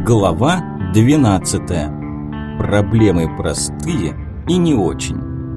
Глава 12. Проблемы простые и не очень.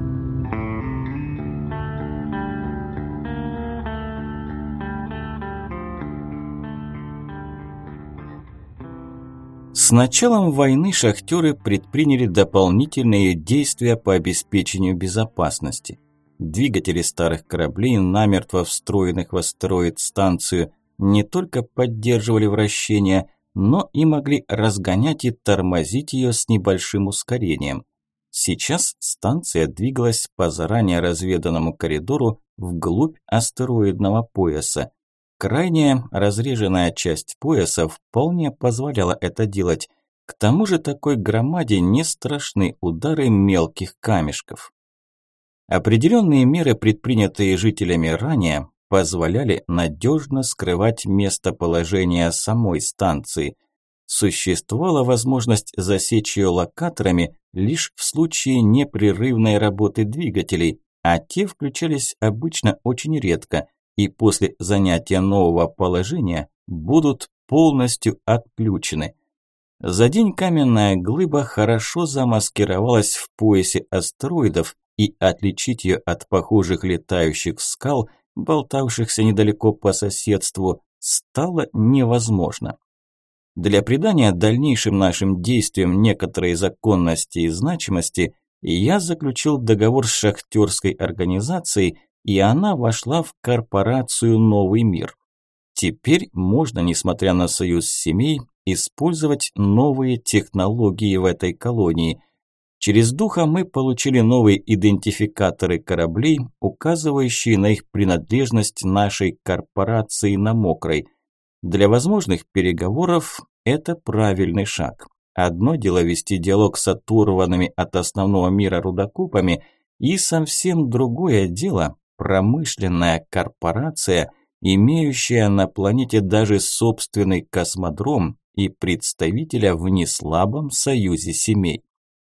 С началом войны шахтеры предприняли дополнительные действия по обеспечению безопасности. Двигатели старых кораблей, намертво встроенных в астероид-станцию, не только поддерживали вращение, но и могли разгонять и тормозить ее с небольшим ускорением. Сейчас станция двигалась по заранее разведанному коридору вглубь астероидного пояса. Крайняя разреженная часть пояса вполне позволяла это делать. К тому же такой громаде не страшны удары мелких камешков. Определенные меры, предпринятые жителями ранее, позволяли надежно скрывать местоположение самой станции. Существовала возможность засечь ее локаторами лишь в случае непрерывной работы двигателей, а те включались обычно очень редко и после занятия нового положения будут полностью отключены. За день каменная глыба хорошо замаскировалась в поясе астероидов, и отличить ее от похожих летающих скал, болтавшихся недалеко по соседству, стало невозможно. Для придания дальнейшим нашим действиям некоторой законности и значимости я заключил договор с шахтерской организацией, и она вошла в корпорацию «Новый мир». Теперь можно, несмотря на союз семей, использовать новые технологии в этой колонии. Через духа мы получили новые идентификаторы кораблей, указывающие на их принадлежность нашей корпорации на мокрой. Для возможных переговоров это правильный шаг. Одно дело вести диалог с оторванными от основного мира рудокопами, и совсем другое дело промышленная корпорация, имеющая на планете даже собственный космодром и представителя в неслабом союзе семей.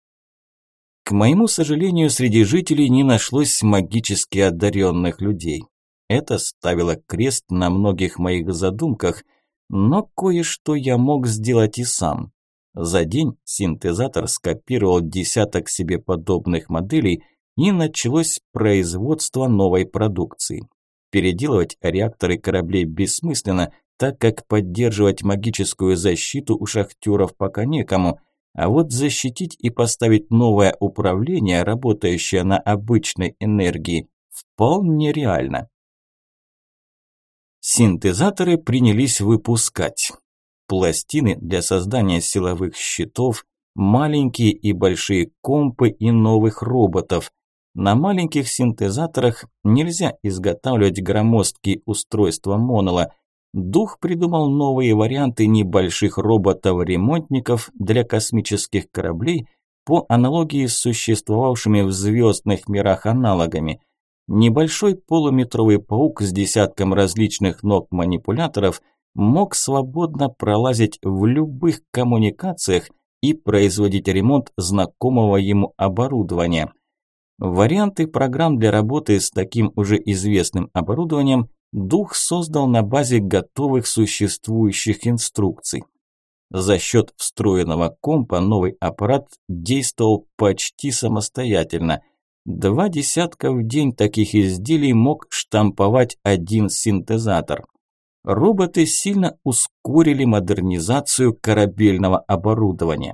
К моему сожалению, среди жителей не нашлось магически одаренных людей. Это ставило крест на многих моих задумках, но кое-что я мог сделать и сам. За день синтезатор скопировал десяток себе подобных моделей, и началось производство новой продукции. Переделывать реакторы кораблей бессмысленно, так как поддерживать магическую защиту у шахтеров пока некому, а вот защитить и поставить новое управление, работающее на обычной энергии, вполне реально. Синтезаторы принялись выпускать пластины для создания силовых щитов, маленькие и большие компы и новых роботов. На маленьких синтезаторах нельзя изготавливать громоздкие устройства Монола. Дух придумал новые варианты небольших роботов-ремонтников для космических кораблей по аналогии с существовавшими в звездных мирах аналогами. Небольшой полуметровый паук с десятком различных ног-манипуляторов мог свободно пролазить в любых коммуникациях и производить ремонт знакомого ему оборудования. Варианты программ для работы с таким уже известным оборудованием Дух создал на базе готовых существующих инструкций. За счет встроенного компа новый аппарат действовал почти самостоятельно. 2 десятка в день таких изделий мог штамповать один синтезатор. Роботы сильно ускорили модернизацию корабельного оборудования.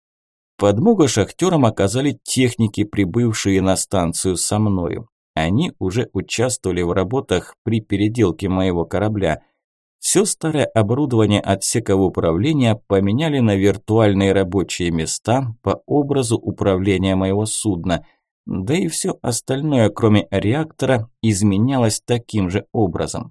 Подмогу шахтерам оказали техники, прибывшие на станцию со мною. Они уже участвовали в работах при переделке моего корабля. Все старое оборудование отсеков управления поменяли на виртуальные рабочие места по образу управления моего судна. Да и все остальное, кроме реактора, изменялось таким же образом.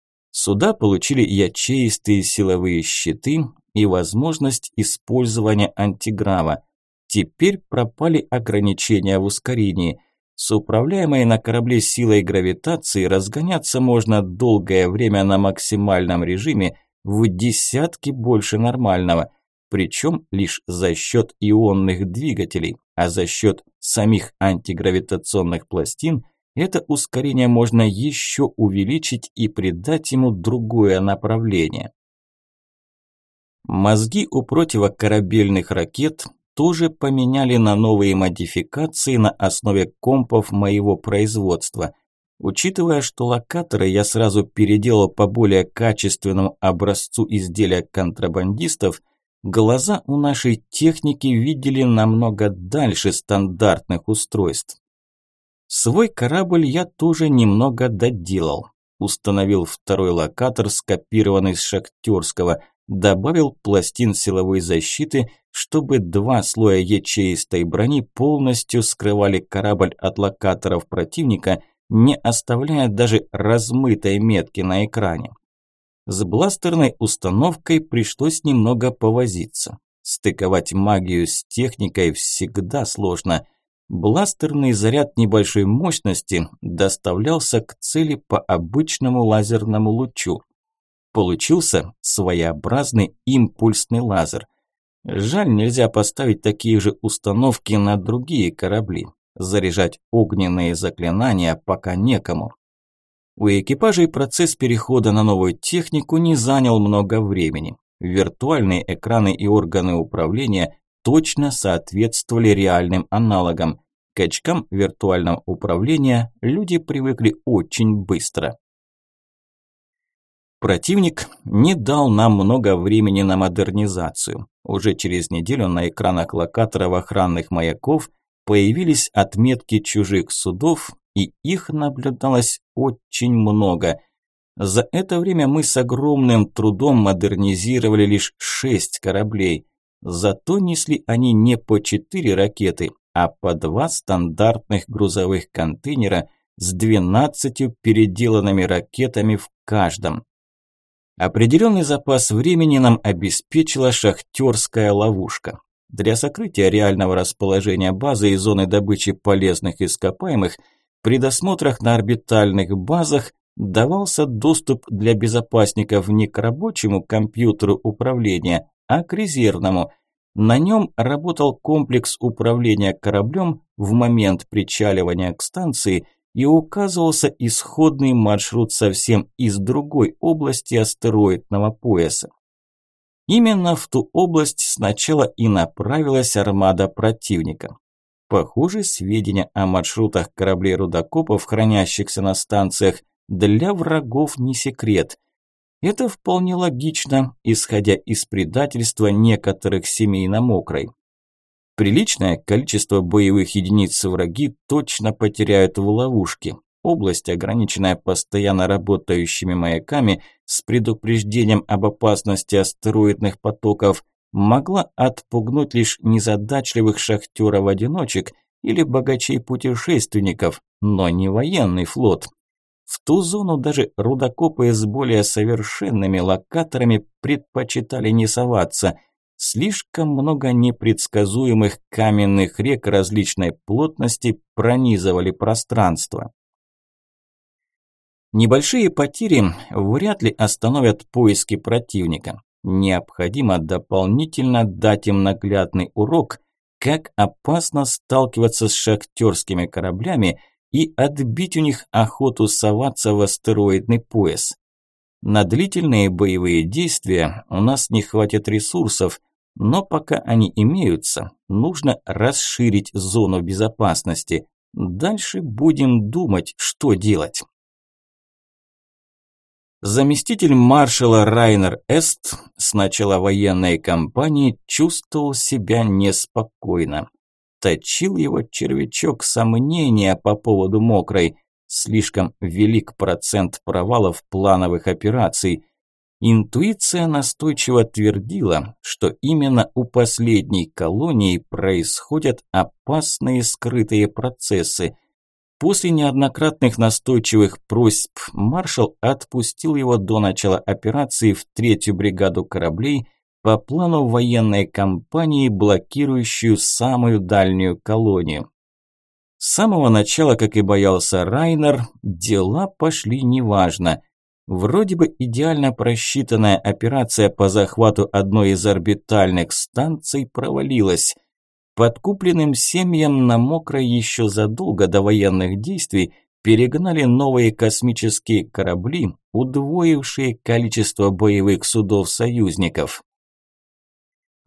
Суда получили ячеистые силовые щиты и возможность использования антиграва. Теперь пропали ограничения в ускорении. С управляемой на корабле силой гравитации разгоняться можно долгое время на максимальном режиме в десятки больше нормального, причем лишь за счет ионных двигателей, а за счет самих антигравитационных пластин это ускорение можно еще увеличить и придать ему другое направление. Мозги у противокорабельных ракет тоже поменяли на новые модификации на основе компов моего производства. Учитывая, что локаторы я сразу переделал по более качественному образцу изделия контрабандистов, глаза у нашей техники видели намного дальше стандартных устройств. Свой корабль я тоже немного доделал. Установил второй локатор, скопированный с шахтерского, добавил пластин силовой защиты, чтобы 2 слоя ячеистой брони полностью скрывали корабль от локаторов противника, не оставляя даже размытой метки на экране. С бластерной установкой пришлось немного повозиться. Стыковать магию с техникой всегда сложно. Бластерный заряд небольшой мощности доставлялся к цели по обычному лазерному лучу. Получился своеобразный импульсный лазер. Жаль, нельзя поставить такие же установки на другие корабли. Заряжать огненные заклинания пока некому. У экипажей процесс перехода на новую технику не занял много времени. Виртуальные экраны и органы управления точно соответствовали реальным аналогам. К очкам виртуального управления люди привыкли очень быстро. Противник не дал нам много времени на модернизацию. Уже через неделю на экранах локаторов охранных маяков появились отметки чужих судов, и их наблюдалось очень много. За это время мы с огромным трудом модернизировали лишь 6 кораблей. Зато несли они не по 4 ракеты, а по 2 стандартных грузовых контейнера с 12 переделанными ракетами в каждом. Определенный запас времени нам обеспечила шахтерская ловушка. Для сокрытия реального расположения базы и зоны добычи полезных ископаемых при досмотрах на орбитальных базах давался доступ для безопасников не к рабочему компьютеру управления, а к резервному. На нем работал комплекс управления кораблем в момент причаливания к станции и указывался исходный маршрут совсем из другой области астероидного пояса. Именно в ту область сначала и направилась армада противника. Похоже, сведения о маршрутах кораблей-рудокопов, хранящихся на станциях, для врагов не секрет. Это вполне логично, исходя из предательства некоторых семей на Мокрой. Приличное количество боевых единиц враги точно потеряют в ловушке. Область, ограниченная постоянно работающими маяками с предупреждением об опасности астероидных потоков, могла отпугнуть лишь незадачливых шахтеров-одиночек или богачей-путешественников, но не военный флот. В ту зону даже рудокопы с более совершенными локаторами предпочитали не соваться. Слишком много непредсказуемых каменных рек различной плотности пронизывали пространство. Небольшие потери вряд ли остановят поиски противника. Необходимо дополнительно дать им наглядный урок, как опасно сталкиваться с шахтерскими кораблями и отбить у них охоту соваться в астероидный пояс. На длительные боевые действия у нас не хватит ресурсов, но пока они имеются, нужно расширить зону безопасности. Дальше будем думать, что делать. Заместитель маршала Райнер Эст с начала военной кампании чувствовал себя неспокойно. Точил его червячок сомнения по поводу Мокрой. Слишком велик процент провалов плановых операций. Интуиция настойчиво твердила, что именно у последней колонии происходят опасные скрытые процессы. После неоднократных настойчивых просьб маршал отпустил его до начала операции в 3-ю бригаду кораблей по плану военной кампании, блокирующую самую дальнюю колонию. С самого начала, как и боялся Райнер, дела пошли неважно. Вроде бы идеально просчитанная операция по захвату одной из орбитальных станций провалилась. Подкупленным семьям на Мокрой еще задолго до военных действий перегнали новые космические корабли, удвоившие количество боевых судов союзников.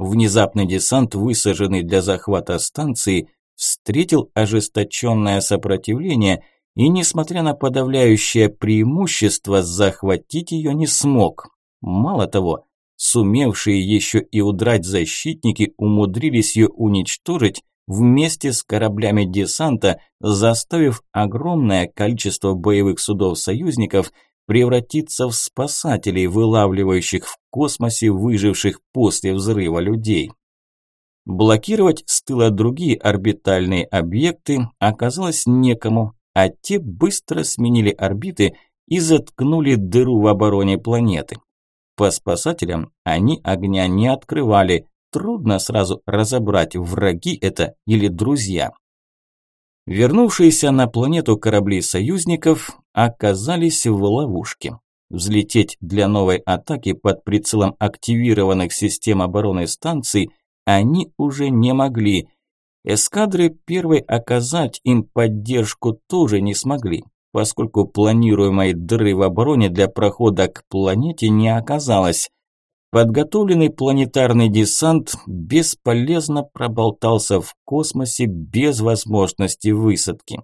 Внезапный десант, высаженный для захвата станции, встретил ожесточенное сопротивление и, несмотря на подавляющее преимущество, захватить ее не смог. Мало того, сумевшие еще и удрать защитники умудрились ее уничтожить вместе с кораблями десанта, заставив огромное количество боевых судов союзников превратиться в спасателей, вылавливающих в космосе выживших после взрыва людей. Блокировать с тыла другие орбитальные объекты оказалось некому, а те быстро сменили орбиты и заткнули дыру в обороне планеты. По спасателям они огня не открывали, трудно сразу разобрать, враги это или друзья. Вернувшиеся на планету корабли союзников оказались в ловушке. Взлететь для новой атаки под прицелом активированных систем обороны станций они уже не могли. Эскадры первой оказать им поддержку тоже не смогли, поскольку планируемой дыры в обороне для прохода к планете не оказалось. Подготовленный планетарный десант бесполезно проболтался в космосе без возможности высадки.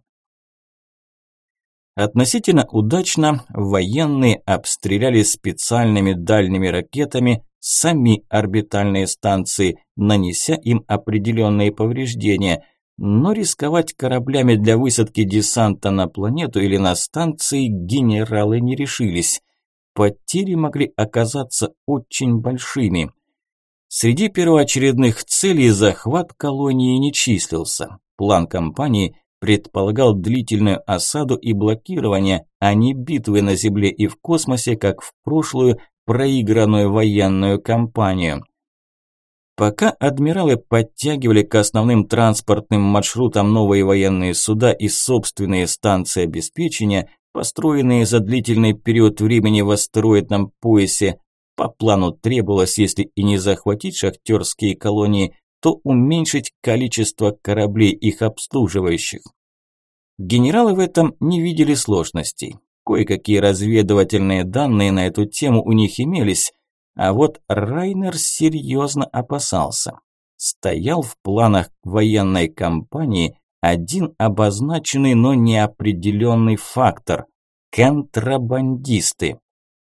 Относительно удачно военные обстреляли специальными дальними ракетами сами орбитальные станции, нанеся им определенные повреждения, но рисковать кораблями для высадки десанта на планету или на станции генералы не решились. Потери могли оказаться очень большими. Среди первоочередных целей захват колонии не числился. План кампании предполагал длительную осаду и блокирование, а не битвы на Земле и в космосе, как в прошлую проигранную военную кампанию. Пока адмиралы подтягивали к основным транспортным маршрутам новые военные суда и собственные станции обеспечения, построенные за длительный период времени в астероидном поясе, по плану требовалось, если и не захватить шахтерские колонии, то уменьшить количество кораблей, их обслуживающих. Генералы в этом не видели сложностей. Кое-какие разведывательные данные на эту тему у них имелись, а вот Райнер серьезно опасался. Стоял в планах военной кампании один обозначенный, но неопределенный фактор – контрабандисты.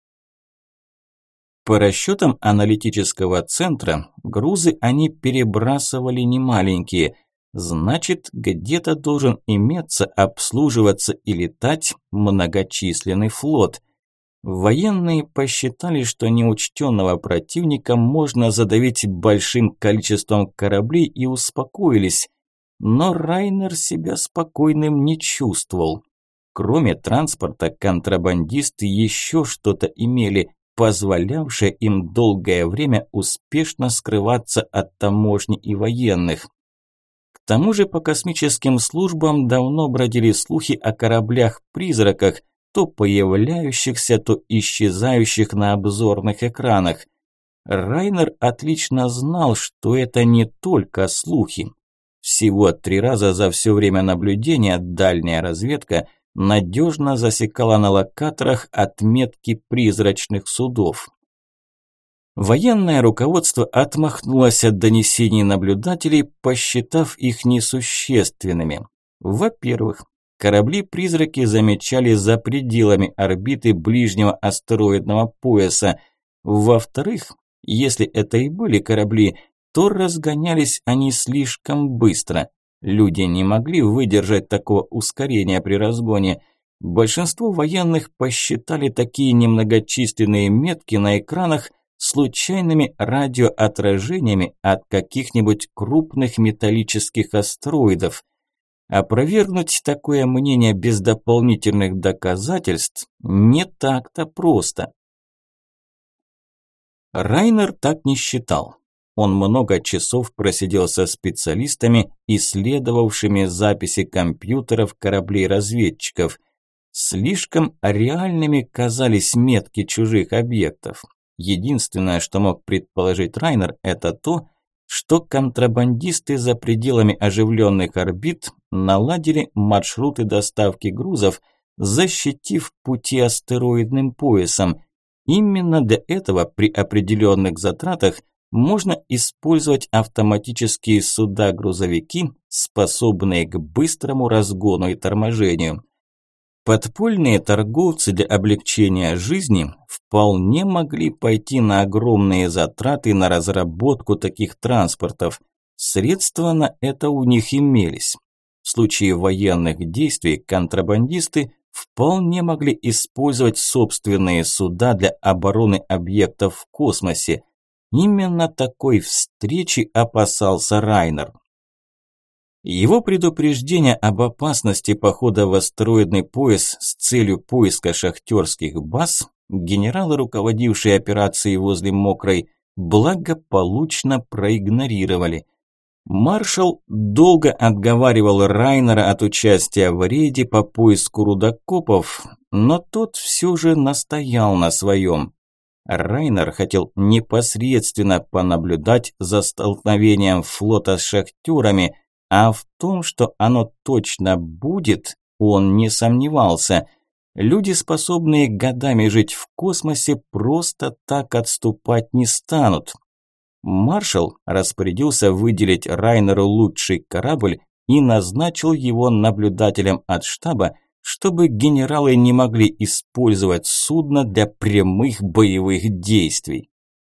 По расчетам аналитического центра, грузы они перебрасывали немаленькие, значит, где-то должен иметься, обслуживаться и летать многочисленный флот. Военные посчитали, что неучтенного противника можно задавить большим количеством кораблей и успокоились. Но Райнер себя спокойным не чувствовал. Кроме транспорта, контрабандисты еще что-то имели, позволявшее им долгое время успешно скрываться от таможни и военных. К тому же по космическим службам давно бродили слухи о кораблях-призраках, то появляющихся, то исчезающих на обзорных экранах. Райнер отлично знал, что это не только слухи. Всего 3 раза за все время наблюдения дальняя разведка надежно засекала на локаторах отметки призрачных судов. Военное руководство отмахнулось от донесений наблюдателей, посчитав их несущественными. Во-первых, корабли-призраки замечали за пределами орбиты ближнего астероидного пояса. Во-вторых, если это и были корабли, то разгонялись они слишком быстро. Люди не могли выдержать такого ускорения при разгоне. Большинство военных посчитали такие немногочисленные метки на экранах случайными радиоотражениями от каких-нибудь крупных металлических астероидов. Опровергнуть такое мнение без дополнительных доказательств не так-то просто. Райнер так не считал. Он много часов просидел со специалистами, исследовавшими записи компьютеров кораблей-разведчиков. Слишком реальными казались метки чужих объектов. Единственное, что мог предположить Райнер, это то, что контрабандисты за пределами оживленных орбит наладили маршруты доставки грузов, защитив пути астероидным поясом. Именно для этого при определенных затратах можно использовать автоматические суда-грузовики, способные к быстрому разгону и торможению. Подпольные торговцы для облегчения жизни вполне могли пойти на огромные затраты на разработку таких транспортов. Средства на это у них имелись. В случае военных действий контрабандисты вполне могли использовать собственные суда для обороны объектов в космосе. Именно такой встречи опасался Райнер. Его предупреждение об опасности похода в астероидный пояс с целью поиска шахтерских баз генералы, руководившие операцией возле Мокрой, благополучно проигнорировали. Маршал долго отговаривал Райнера от участия в рейде по поиску рудокопов, но тот все же настоял на своем. Райнер хотел непосредственно понаблюдать за столкновением флота с шахтерами, а в том, что оно точно будет, он не сомневался. Люди, способные годами жить в космосе, просто так отступать не станут. Маршал распорядился выделить Райнеру лучший корабль и назначил его наблюдателем от штаба, чтобы генералы не могли использовать судно для прямых боевых действий.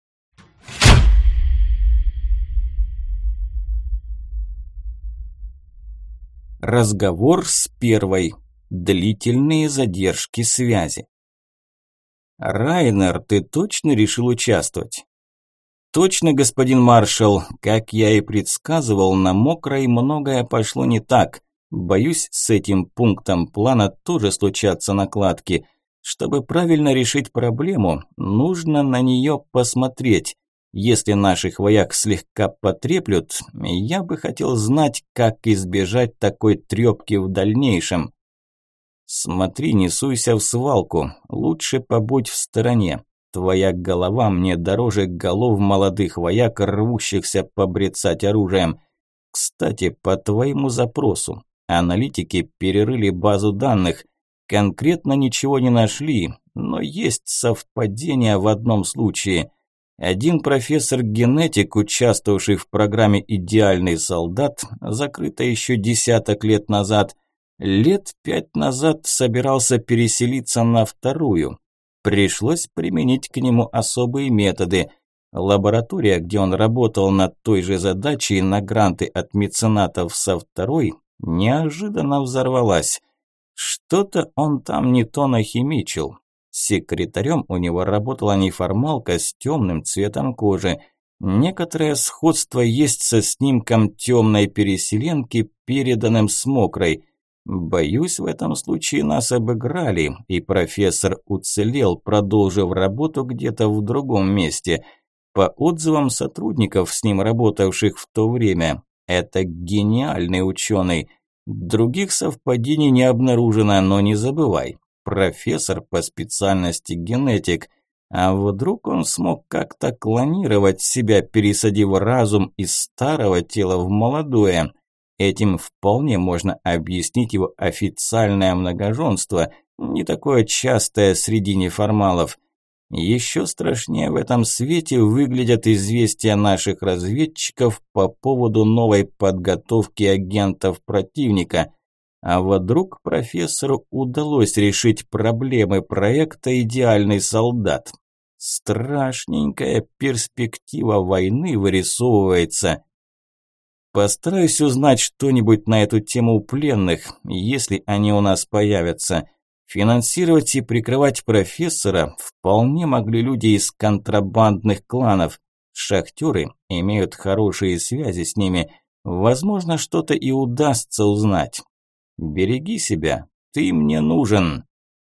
Разговор с первой. Длительные задержки связи. «Райнер, ты точно решил участвовать?» «Точно, господин маршал. Как я и предсказывал, на Мокрой многое пошло не так. Боюсь, с этим пунктом плана тоже случатся накладки. Чтобы правильно решить проблему, нужно на нее посмотреть. Если наших вояк слегка потреплют, я бы хотел знать, как избежать такой трепки в дальнейшем». «Смотри, не суйся в свалку. Лучше побудь в стороне. Твоя голова мне дороже голов молодых вояк, рвущихся побрецать оружием. Кстати, по твоему запросу. Аналитики перерыли базу данных. Конкретно ничего не нашли, но есть совпадение в одном случае. Один профессор-генетик, участвовавший в программе «Идеальный солдат», закрытой еще десяток лет назад, лет 5 назад собирался переселиться на вторую. Пришлось применить к нему особые методы. Лаборатория, где он работал над той же задачей на гранты от меценатов со второй, неожиданно взорвалась. Что-то он там не то нахимичил. Секретарем у него работала неформалка с темным цветом кожи. Некоторое сходство есть со снимком темной переселенки, переданным с Мокрой. Боюсь, в этом случае нас обыграли, и профессор уцелел, продолжив работу где-то в другом месте. По отзывам сотрудников, с ним работавших в то время, это гениальный ученый. Других совпадений не обнаружено, но не забывай, профессор по специальности генетик. А вдруг он смог как-то клонировать себя, пересадив разум из старого тела в молодое? Этим вполне можно объяснить его официальное многоженство, не такое частое среди неформалов. Еще страшнее в этом свете выглядят известия наших разведчиков по поводу новой подготовки агентов противника. А вдруг профессору удалось решить проблемы проекта «Идеальный солдат». Страшненькая перспектива войны вырисовывается. Постараюсь узнать что-нибудь на эту тему у пленных, если они у нас появятся. Финансировать и прикрывать профессора вполне могли люди из контрабандных кланов. Шахтеры имеют хорошие связи с ними. Возможно, что-то и удастся узнать. Береги себя, ты мне нужен.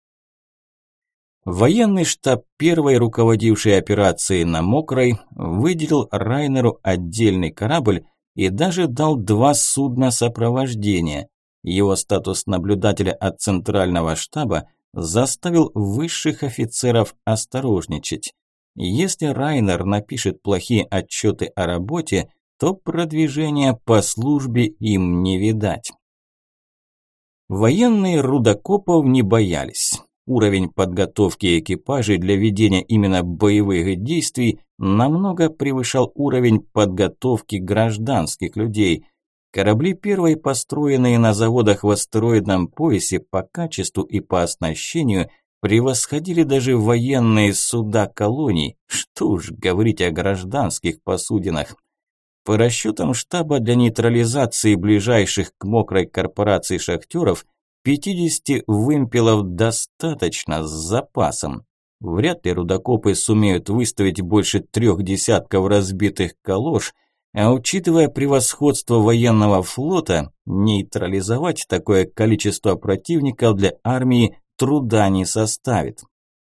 Военный штаб первой, руководившей операцией на Мокрой, выделил Райнеру отдельный корабль и даже дал 2 судна сопровождения. Его статус наблюдателя от центрального штаба заставил высших офицеров осторожничать. Если Райнер напишет плохие отчеты о работе, то продвижения по службе им не видать. Военные рудокопов не боялись. Уровень подготовки экипажей для ведения именно боевых действий намного превышал уровень подготовки гражданских людей. Корабли, первые построенные на заводах в астероидном поясе, по качеству и по оснащению превосходили даже военные суда колоний, что уж говорить о гражданских посудинах. По расчетам штаба для нейтрализации ближайших к мокрой корпорации шахтеров, 50 вымпелов достаточно с запасом. Вряд ли рудокопы сумеют выставить больше 3 десятков разбитых калош, а учитывая превосходство военного флота, нейтрализовать такое количество противников для армии труда не составит.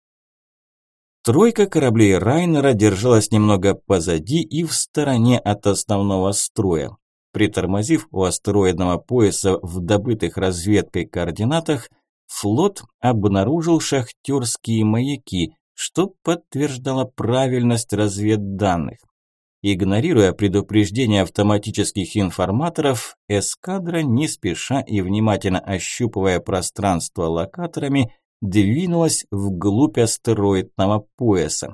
Тройка кораблей Райнера держалась немного позади и в стороне от основного строя. Притормозив у астероидного пояса в добытых разведкой координатах, флот обнаружил шахтерские маяки, что подтверждало правильность разведданных. Игнорируя предупреждения автоматических информаторов, эскадра не спеша и внимательно ощупывая пространство локаторами, двинулась вглубь астероидного пояса.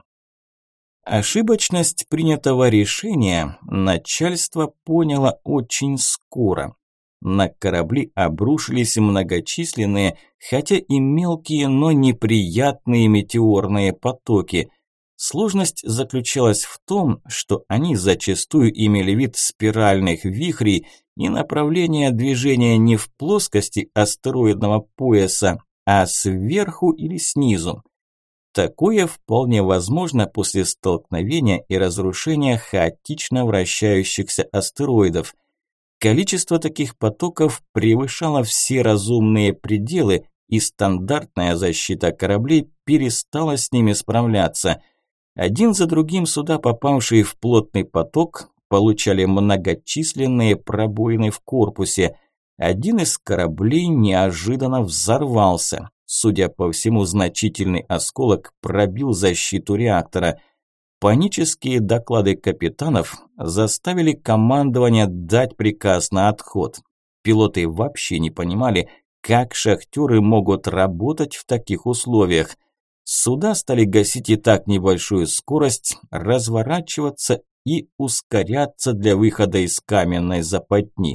Ошибочность принятого решения начальство поняло очень скоро. На корабли обрушились многочисленные, хотя и мелкие, но неприятные метеорные потоки. Сложность заключалась в том, что они зачастую имели вид спиральных вихрей, и направление движения не в плоскости астероидного пояса, а сверху или снизу. Такое вполне возможно после столкновения и разрушения хаотично вращающихся астероидов. Количество таких потоков превышало все разумные пределы, и стандартная защита кораблей перестала с ними справляться. Один за другим суда, попавшие в плотный поток, получали многочисленные пробоины в корпусе. Один из кораблей неожиданно взорвался. Судя по всему, значительный осколок пробил защиту реактора. Панические доклады капитанов заставили командование дать приказ на отход. Пилоты вообще не понимали, как шахтеры могут работать в таких условиях. Суда стали гасить и так небольшую скорость, разворачиваться и ускоряться для выхода из каменной западни.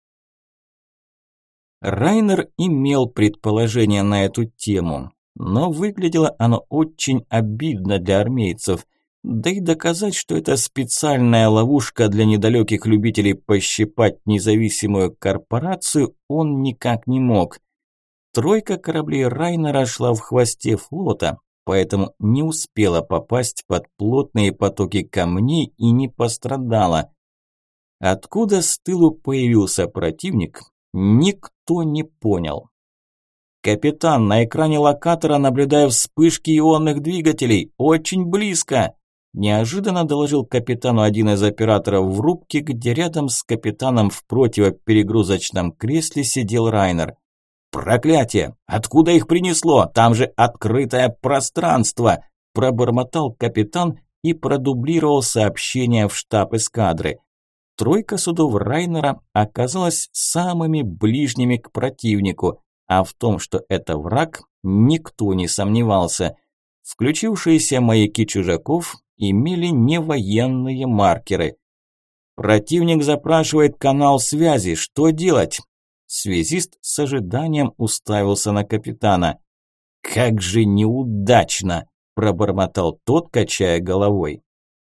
Райнер имел предположение на эту тему, но выглядело оно очень обидно для армейцев. Да и доказать, что это специальная ловушка для недалеких любителей пощипать независимую корпорацию, он никак не мог. Тройка кораблей Райнера шла в хвосте флота, поэтому не успела попасть под плотные потоки камней и не пострадала. Откуда с тылу появился противник, никто не понял. «Капитан, на экране локатора наблюдаю вспышки ионных двигателей, очень близко!» Неожиданно доложил капитану один из операторов в рубке, где рядом с капитаном в противоперегрузочном кресле сидел Райнер. «Проклятие! Откуда их принесло? Там же открытое пространство!» Пробормотал капитан и продублировал сообщение в штаб эскадры. Тройка судов Райнера оказалась самыми ближними к противнику, а в том, что это враг, никто не сомневался. Включившиеся маяки чужаков имели невоенные маркеры. «Противник запрашивает канал связи. Что делать?» Связист с ожиданием уставился на капитана. «Как же неудачно!» – пробормотал тот, качая головой.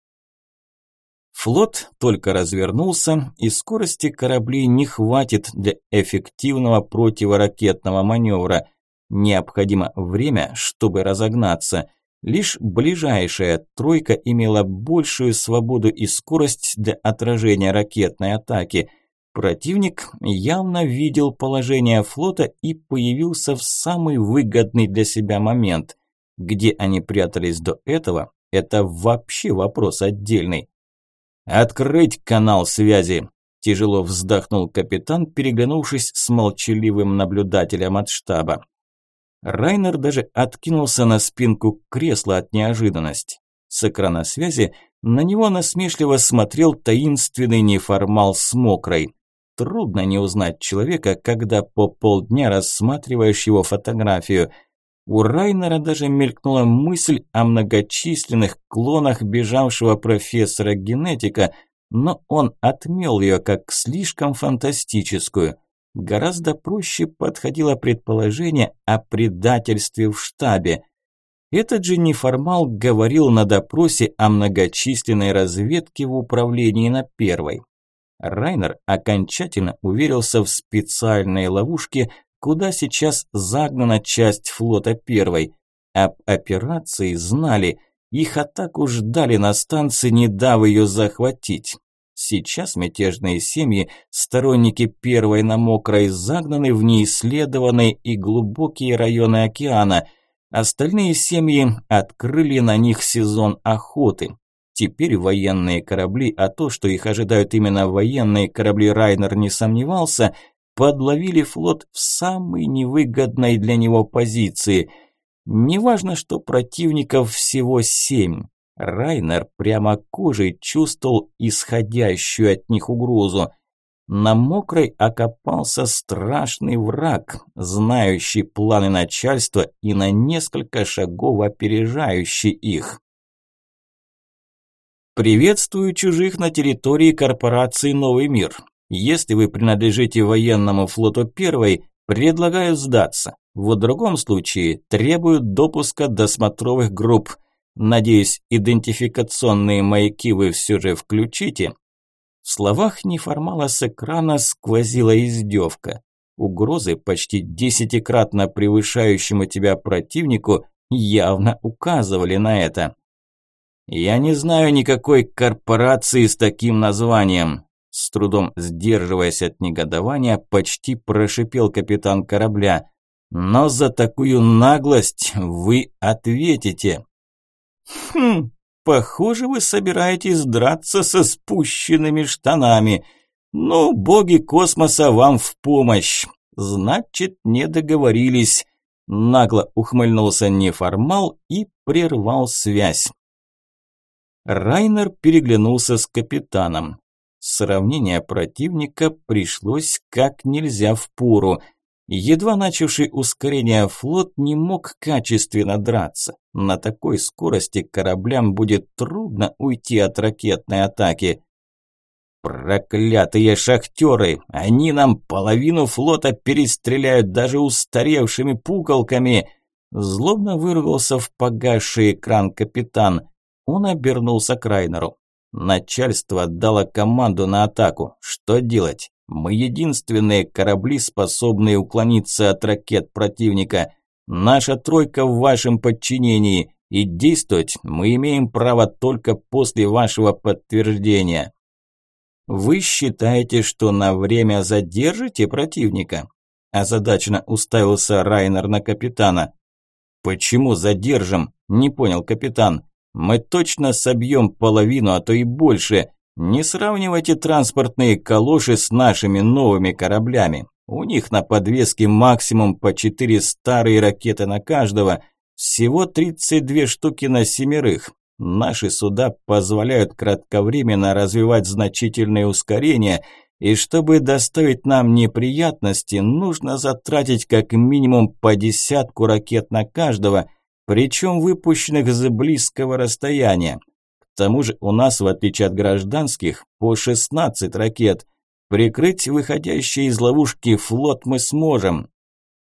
Флот только развернулся, и скорости кораблей не хватит для эффективного противоракетного маневра. Необходимо время, чтобы разогнаться. Лишь ближайшая тройка имела большую свободу и скорость для отражения ракетной атаки. Противник явно видел положение флота и появился в самый выгодный для себя момент. Где они прятались до этого, это вообще вопрос отдельный. «Открыть канал связи!» – тяжело вздохнул капитан, переглянувшись с молчаливым наблюдателем от штаба. Райнер даже откинулся на спинку кресла от неожиданности. С экрана связи на него насмешливо смотрел таинственный неформал с мокрой. Трудно не узнать человека, когда по полдня рассматриваешь его фотографию. У Райнера даже мелькнула мысль о многочисленных клонах бежавшего профессора-генетика, но он отмел ее как слишком фантастическую. Гораздо проще подходило предположение о предательстве в штабе. Этот же неформал говорил на допросе о многочисленной разведке в управлении на первой. Райнер окончательно уверился в специальной ловушке, куда сейчас загнана часть флота первой. Об операции знали, их атаку ждали на станции, не дав ее захватить. Сейчас мятежные семьи, сторонники первой на мокрой, загнаны в неисследованные и глубокие районы океана. Остальные семьи открыли на них сезон охоты. Теперь военные корабли, а то, что их ожидают именно военные корабли, Райнер не сомневался, подловили флот в самой невыгодной для него позиции. Неважно, что противников всего 7. Райнер прямо кожей чувствовал исходящую от них угрозу. На мокрой окопался страшный враг, знающий планы начальства и на несколько шагов опережающий их. Приветствую чужих на территории корпорации «Новый мир». Если вы принадлежите военному флоту первой, предлагаю сдаться. В другом случае требую допуска досмотровых групп. Надеюсь, идентификационные маяки вы все же включите. В словах неформала с экрана сквозила издевка. Угрозы почти 10-кратно превышающему тебя противнику явно указывали на это. «Я не знаю никакой корпорации с таким названием», с трудом сдерживаясь от негодования, почти прошипел капитан корабля. «Но за такую наглость вы ответите». Похоже, вы собираетесь драться со спущенными штанами. Ну, боги космоса вам в помощь. Значит, не договорились». Нагло ухмыльнулся неформал и прервал связь. Райнер переглянулся с капитаном. Сравнение противника пришлось как нельзя впору. Едва начавший ускорение флот не мог качественно драться. На такой скорости кораблям будет трудно уйти от ракетной атаки. «Проклятые шахтеры! Они нам половину флота перестреляют даже устаревшими пуколками!» Злобно выругался в погасший экран капитан. Он обернулся к Райнеру. «Начальство дало команду на атаку. Что делать? Мы единственные корабли, способные уклониться от ракет противника. Наша тройка в вашем подчинении, и действовать мы имеем право только после вашего подтверждения». «Вы считаете, что на время задержите противника?» Озадаченно уставился Райнер на капитана. «Почему задержим?» – не понял капитан. «Мы точно собьем половину, а то и больше. Не сравнивайте транспортные калоши с нашими новыми кораблями. У них на подвеске максимум по 4 старые ракеты на каждого. Всего 32 штуки на 7. Наши суда позволяют кратковременно развивать значительные ускорения, и чтобы доставить нам неприятности, нужно затратить как минимум по 10 ракет на каждого, причем выпущенных с близкого расстояния. К тому же у нас, в отличие от гражданских, по 16 ракет. Прикрыть выходящий из ловушки флот мы сможем.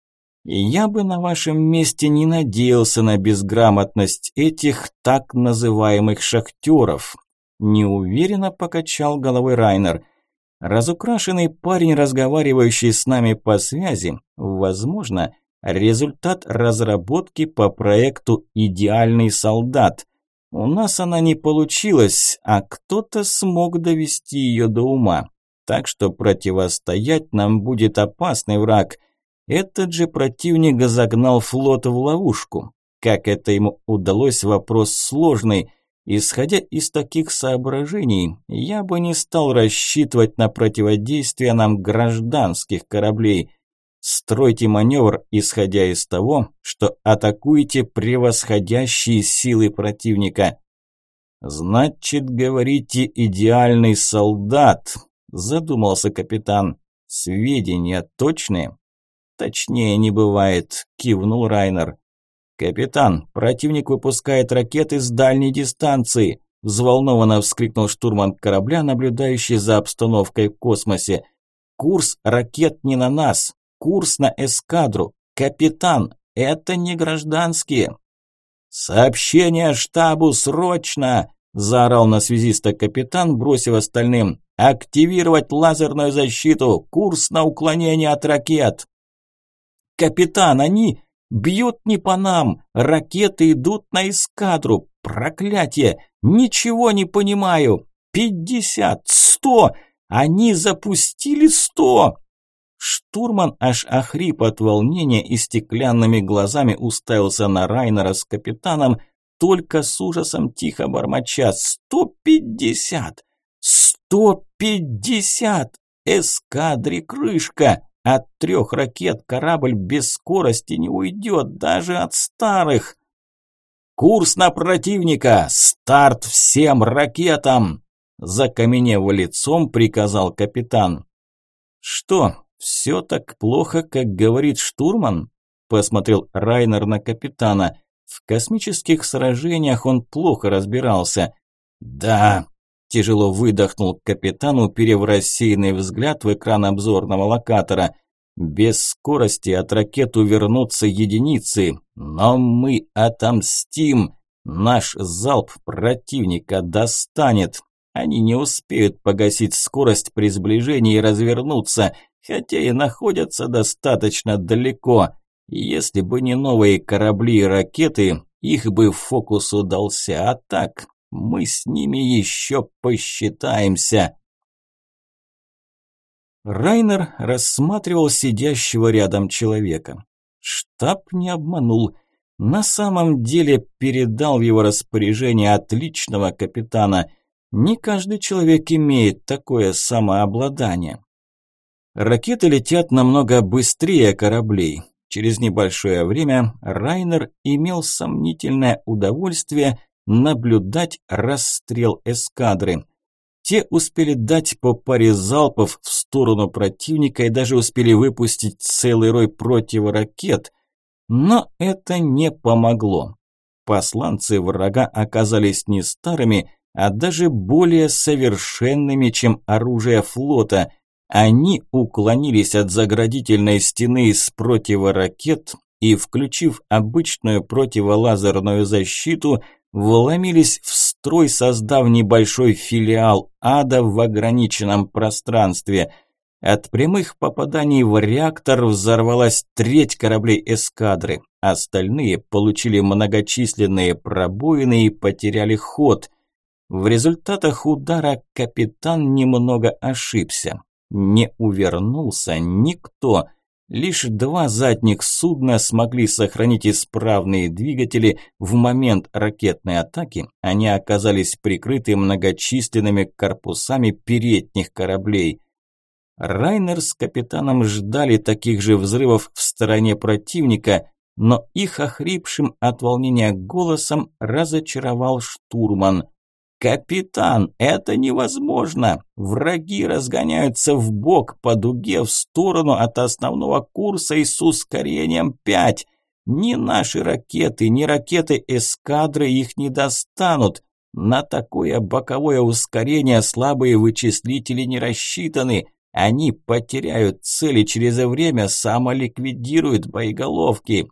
Я бы на вашем месте не надеялся на безграмотность этих так называемых шахтеров. Неуверенно покачал головой Райнер. Разукрашенный парень, разговаривающий с нами по связи, возможно, результат разработки по проекту «Идеальный солдат». У нас она не получилась, а кто-то смог довести ее до ума. Так что противостоять нам будет опасный враг. Этот же противник загнал флот в ловушку. Как это ему удалось, вопрос сложный. Исходя из таких соображений, я бы не стал рассчитывать на противодействие нам гражданских кораблей. Стройте маневр, исходя из того, что атакуете превосходящие силы противника. Значит, говорите, идеальный солдат, задумался капитан. Сведения точные? Точнее не бывает, кивнул Райнер. «Капитан, противник выпускает ракеты с дальней дистанции!» – взволнованно вскрикнул штурман корабля, наблюдающий за обстановкой в космосе. «Курс ракет не на нас, курс на эскадру. Капитан, это не гражданские!» «Сообщение штабу срочно!» – заорал на связиста капитан, бросив остальным. «Активировать лазерную защиту! Курс на уклонение от ракет!» «Капитан, они бьют не по нам! Ракеты идут на эскадру! Проклятие! Ничего не понимаю! 50! 100! Они запустили 100!» Штурман аж охрип от волнения и стеклянными глазами уставился на Райнера с капитаном, только с ужасом тихо бормоча: 150! 150! Эскадре крышка! От 3 ракет корабль без скорости не уйдет, даже от старых. «Курс на противника! Старт всем ракетам!» Закаменев лицом, приказал капитан. «Что, все так плохо, как говорит штурман?» Посмотрел Райнер на капитана. В космических сражениях он плохо разбирался. «Да», – тяжело выдохнул капитан, уперев рассеянный взгляд в экран обзорного локатора. «Без скорости от ракет увернутся единицы, но мы отомстим. Наш залп противника достанет. Они не успеют погасить скорость при сближении и развернуться, хотя и находятся достаточно далеко. Если бы не новые корабли и ракеты, их бы фокус удался, а так мы с ними еще посчитаемся». Райнер рассматривал сидящего рядом человека. Штаб не обманул. На самом деле передал в его распоряжение отличного капитана. Не каждый человек имеет такое самообладание. Ракеты летят намного быстрее кораблей. Через небольшое время Райнер имел сомнительное удовольствие наблюдать расстрел эскадры. Те успели дать по паре залпов в сторону противника и даже успели выпустить целый рой противоракет, но это не помогло. Посланцы врага оказались не старыми, а даже более совершенными, чем оружие флота. Они уклонились от заградительной стены из противоракет и, включив обычную противолазерную защиту, вломились в строй, создав небольшой филиал ада в ограниченном пространстве. От прямых попаданий в реактор взорвалась треть кораблей эскадры. Остальные получили многочисленные пробоины и потеряли ход. В результатах удара капитан немного ошибся. Не увернулся никто. Лишь 2 задних судна смогли сохранить исправные двигатели. В момент ракетной атаки они оказались прикрыты многочисленными корпусами передних кораблей. Райнер с капитаном ждали таких же взрывов в стороне противника, но их охрипшим от волнения голосом разочаровал штурман. «Капитан, это невозможно! Враги разгоняются вбок по дуге в сторону от основного курса и с ускорением 5. Ни наши ракеты, ни ракеты эскадры их не достанут. На такое боковое ускорение слабые вычислители не рассчитаны. Они потеряют цели через время, самоликвидируют боеголовки».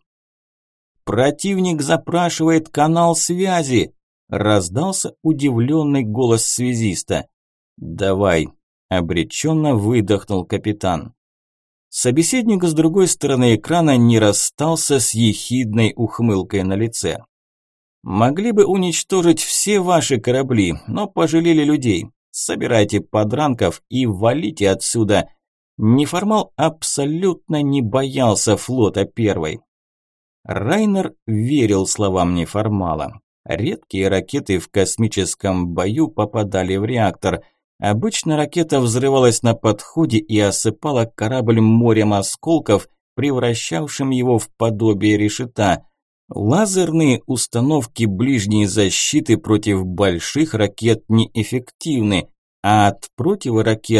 «Противник запрашивает канал связи!» Раздался удивленный голос связиста. «Давай», – обреченно выдохнул капитан. Собеседник с другой стороны экрана не расстался с ехидной ухмылкой на лице. «Могли бы уничтожить все ваши корабли, но пожалели людей. Собирайте подранков и валите отсюда». Неформал абсолютно не боялся флота первой. Райнер верил словам неформала. Редкие ракеты в космическом бою попадали в реактор. Обычно ракета взрывалась на подходе и осыпала корабль морем осколков, превращавшим его в подобие решета. Лазерные установки ближней защиты против больших ракет неэффективны, а от противоракет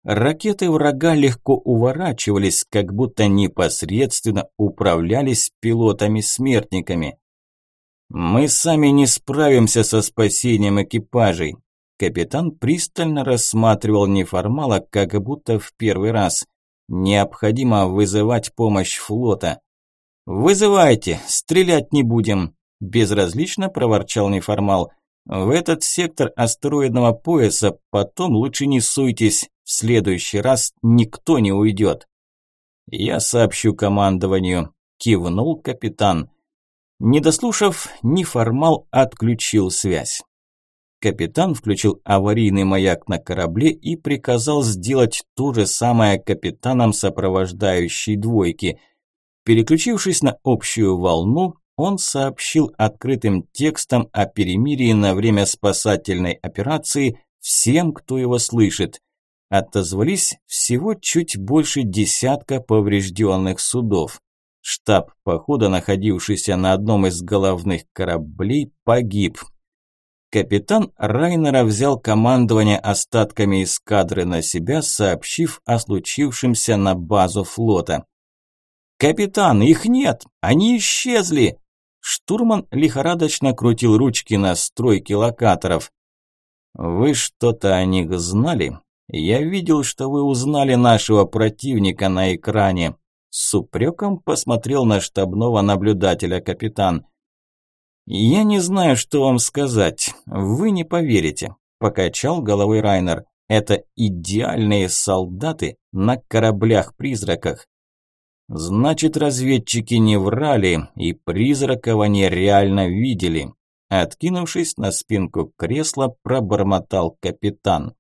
Ракеты врага легко уворачивались, как будто непосредственно управлялись пилотами-смертниками. «Мы сами не справимся со спасением экипажей». Капитан пристально рассматривал неформала, как будто в первый раз. «Необходимо вызывать помощь флота». «Вызывайте, стрелять не будем», – безразлично проворчал неформал. «В этот сектор астероидного пояса потом лучше не суйтесь, в следующий раз никто не уйдет». «Я сообщу командованию», – кивнул капитан. Не дослушав, неформал отключил связь. Капитан включил аварийный маяк на корабле и приказал сделать то же самое капитанам сопровождающей двойки. Переключившись на общую волну, он сообщил открытым текстом о перемирии на время спасательной операции всем, кто его слышит. Отозвались всего чуть больше десятка поврежденных судов. Штаб похода, находившийся на одном из головных кораблей, погиб. Капитан Райнера взял командование остатками эскадры на себя, сообщив о случившемся на базу флота. «Капитан, их нет! Они исчезли!» Штурман лихорадочно крутил ручки настройки локаторов. «Вы что-то о них знали? Я видел, что вы узнали нашего противника на экране». С упреком посмотрел на штабного наблюдателя капитан. «Я не знаю, что вам сказать. Вы не поверите», – покачал головой Райнер. «Это идеальные солдаты на кораблях-призраках». «Значит, разведчики не врали, и призраков они реально видели», – откинувшись на спинку кресла, пробормотал капитан.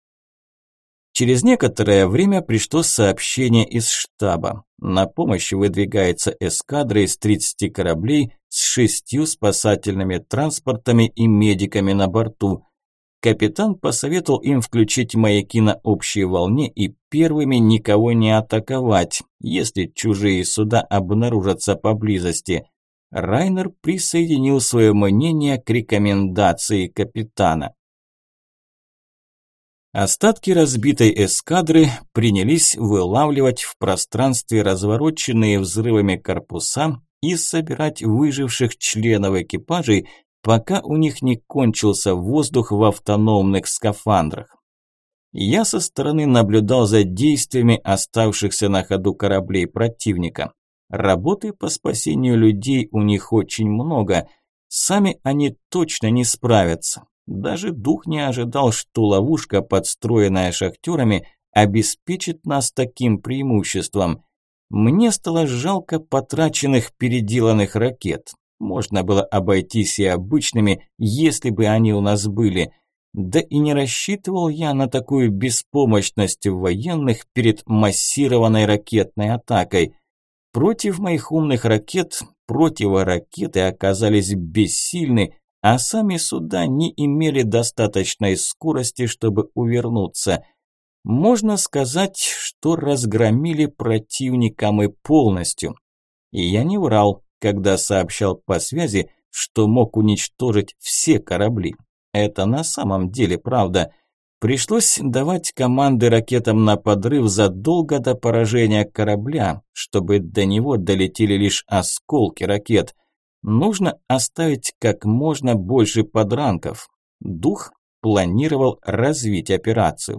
Через некоторое время пришло сообщение из штаба. На помощь выдвигается эскадра из 30 кораблей с 6 спасательными транспортами и медиками на борту. Капитан посоветовал им включить маяки на общей волне и первыми никого не атаковать, если чужие суда обнаружатся поблизости. Райнер присоединил свое мнение к рекомендации капитана. Остатки разбитой эскадры принялись вылавливать в пространстве развороченные взрывами корпуса и собирать выживших членов экипажей, пока у них не кончился воздух в автономных скафандрах. Я со стороны наблюдал за действиями оставшихся на ходу кораблей противника. Работы по спасению людей у них очень много, сами они точно не справятся. Даже дух не ожидал, что ловушка, подстроенная шахтерами, обеспечит нас таким преимуществом. Мне стало жалко потраченных переделанных ракет. Можно было обойтись и обычными, если бы они у нас были. Да и не рассчитывал я на такую беспомощность военных перед массированной ракетной атакой. Против моих умных ракет противоракеты оказались бессильны, а сами суда не имели достаточной скорости, чтобы увернуться. Можно сказать, что разгромили противника мы полностью. И я не врал, когда сообщал по связи, что мог уничтожить все корабли. Это на самом деле правда. Пришлось давать команды ракетам на подрыв задолго до поражения корабля, чтобы до него долетели лишь осколки ракет. Нужно оставить как можно больше подранков. Дух планировал развить операцию.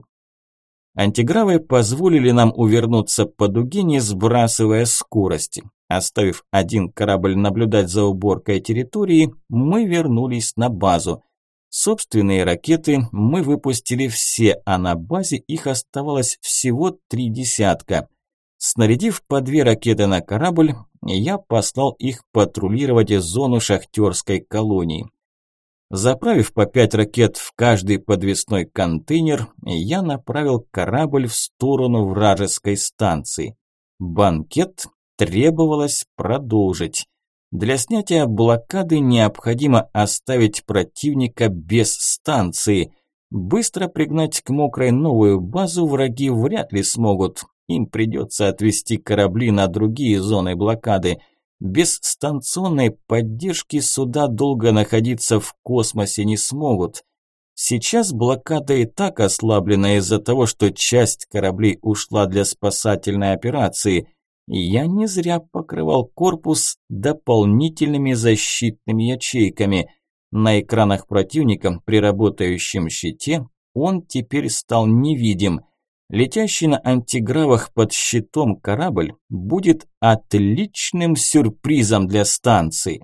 Антигравы позволили нам увернуться по дуге, не сбрасывая скорости. Оставив один корабль наблюдать за уборкой территории, мы вернулись на базу. Собственные ракеты мы выпустили все, а на базе их оставалось всего 3 десятка. Снарядив по 2 ракеты на корабль, я послал их патрулировать зону шахтерской колонии. Заправив по 5 ракет в каждый подвесной контейнер, я направил корабль в сторону вражеской станции. Банкет требовалось продолжить. Для снятия блокады необходимо оставить противника без станции. Быстро пригнать к мокрой новую базу враги вряд ли смогут. Им придется отвести корабли на другие зоны блокады. Без станционной поддержки суда долго находиться в космосе не смогут. Сейчас блокада и так ослаблена из-за того, что часть кораблей ушла для спасательной операции. И я не зря покрывал корпус дополнительными защитными ячейками. На экранах противника при работающем щите он теперь стал невидим. Летящий на антигравах под щитом корабль будет отличным сюрпризом для станции.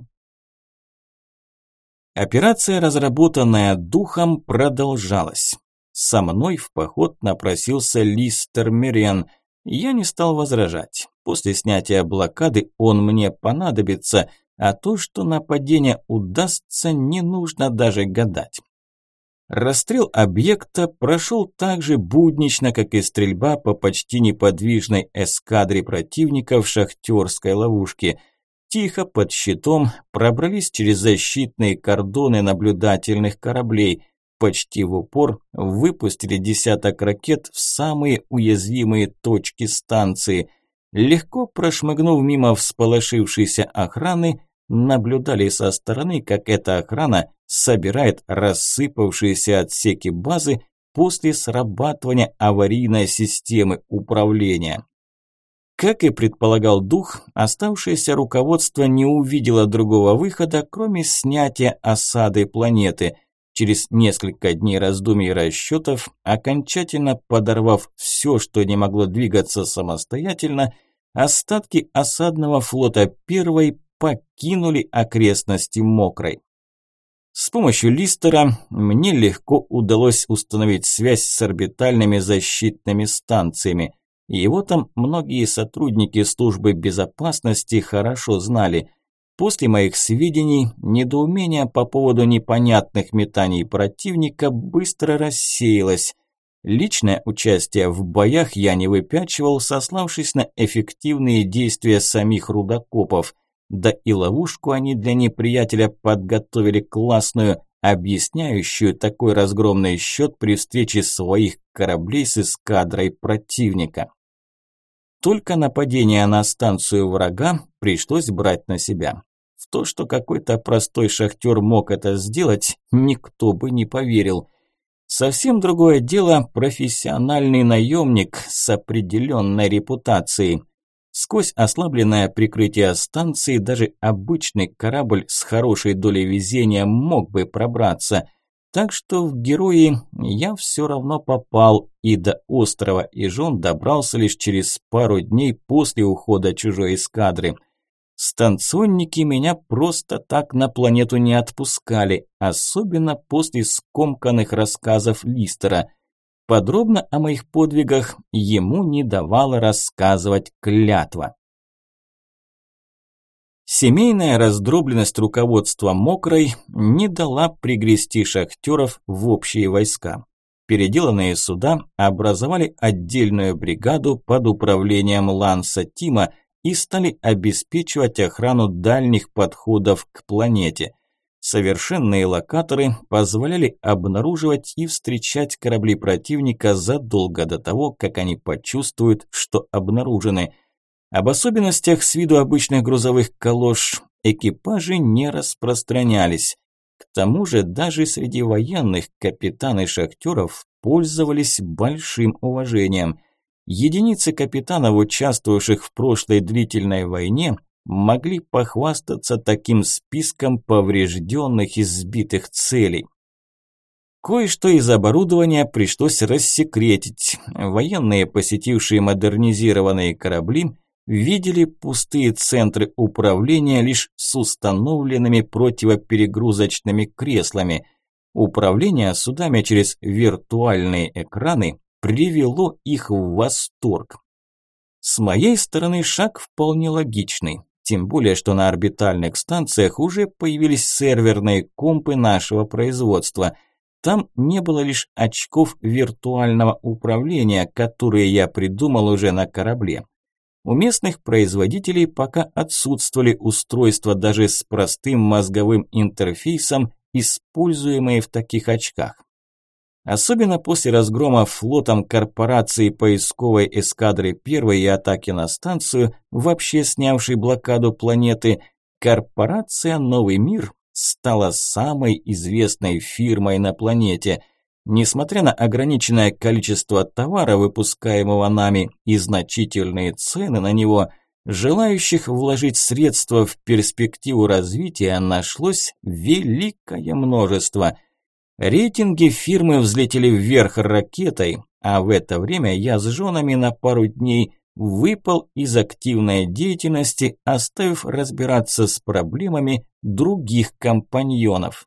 Операция, разработанная духом, продолжалась. Со мной в поход напросился Листер Мериан. Я не стал возражать. После снятия блокады он мне понадобится, а то, что нападение удастся, не нужно даже гадать. Расстрел объекта прошел так же буднично, как и стрельба по почти неподвижной эскадре противника в шахтерской ловушке. Тихо, под щитом, пробрались через защитные кордоны наблюдательных кораблей. Почти в упор выпустили десяток ракет в самые уязвимые точки станции. Легко прошмыгнув мимо всполошившейся охраны, наблюдали со стороны, как эта охрана собирает рассыпавшиеся отсеки базы после срабатывания аварийной системы управления. Как и предполагал дух, оставшееся руководство не увидело другого выхода, кроме снятия осады планеты. Через несколько дней раздумий и расчетов, окончательно подорвав все, что не могло двигаться самостоятельно, остатки осадного флота первой покинули окрестности Мокрой. С помощью Листера мне легко удалось установить связь с орбитальными защитными станциями. Его там многие сотрудники службы безопасности хорошо знали. После моих сведений недоумение по поводу непонятных метаний противника быстро рассеялось. Личное участие в боях я не выпячивал, сославшись на эффективные действия самих рудокопов. Да и ловушку они для неприятеля подготовили классную, объясняющую такой разгромный счет при встрече своих кораблей с эскадрой противника. Только нападение на станцию врага пришлось брать на себя. В то, что какой-то простой шахтер мог это сделать, никто бы не поверил. Совсем другое дело профессиональный наемник с определенной репутацией. Сквозь ослабленное прикрытие станции даже обычный корабль с хорошей долей везения мог бы пробраться. Так что в герои я все равно попал, и до острова Ижон добрался лишь через пару дней после ухода чужой эскадры. Станционники меня просто так на планету не отпускали, особенно после скомканных рассказов Листера. Подробно о моих подвигах ему не давала рассказывать клятва. Семейная раздробленность руководства Мокрой не дала пригрести шахтеров в общие войска. Переделанные суда образовали отдельную бригаду под управлением Ланса Тима и стали обеспечивать охрану дальних подходов к планете. Совершенные локаторы позволяли обнаруживать и встречать корабли противника задолго до того, как они почувствуют, что обнаружены. Об особенностях с виду обычных грузовых калош экипажи не распространялись. К тому же даже среди военных капитаны шахтеров пользовались большим уважением. Единицы капитанов, участвовавших в прошлой длительной войне, могли похвастаться таким списком поврежденных и сбитых целей. Кое-что из оборудования пришлось рассекретить. Военные, посетившие модернизированные корабли, видели пустые центры управления лишь с установленными противоперегрузочными креслами. Управление судами через виртуальные экраны привело их в восторг. С моей стороны шаг вполне логичный. Тем более, что на орбитальных станциях уже появились серверные компы нашего производства. Там не было лишь очков виртуального управления, которые я придумал уже на корабле. У местных производителей пока отсутствовали устройства даже с простым мозговым интерфейсом, используемые в таких очках. Особенно после разгрома флотом корпорации поисковой эскадры первой и атаки на станцию, вообще снявшей блокаду планеты, корпорация «Новый мир» стала самой известной фирмой на планете. Несмотря на ограниченное количество товара, выпускаемого нами, и значительные цены на него, желающих вложить средства в перспективу развития нашлось великое множество. Рейтинги фирмы взлетели вверх ракетой, а в это время я с женами на пару дней выпал из активной деятельности, оставив разбираться с проблемами других компаньонов.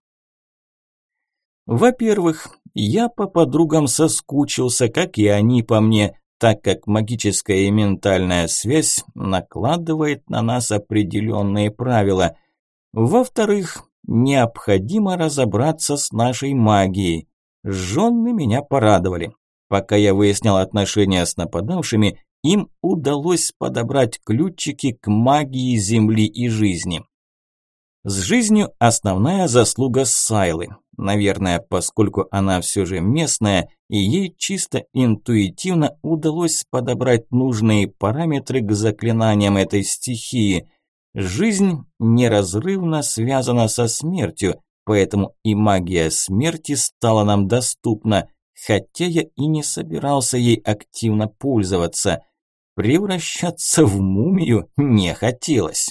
Во-первых, я по подругам соскучился, как и они по мне, так как магическая и ментальная связь накладывает на нас определенные правила. Во-вторых, необходимо разобраться с нашей магией. Жены меня порадовали. Пока я выяснял отношения с нападавшими, им удалось подобрать ключики к магии земли и жизни. С жизнью основная заслуга Сайлы. Наверное, поскольку она все же местная, и ей чисто интуитивно удалось подобрать нужные параметры к заклинаниям этой стихии. Жизнь неразрывно связана со смертью, поэтому и магия смерти стала нам доступна, хотя я и не собирался ей активно пользоваться. Превращаться в мумию не хотелось.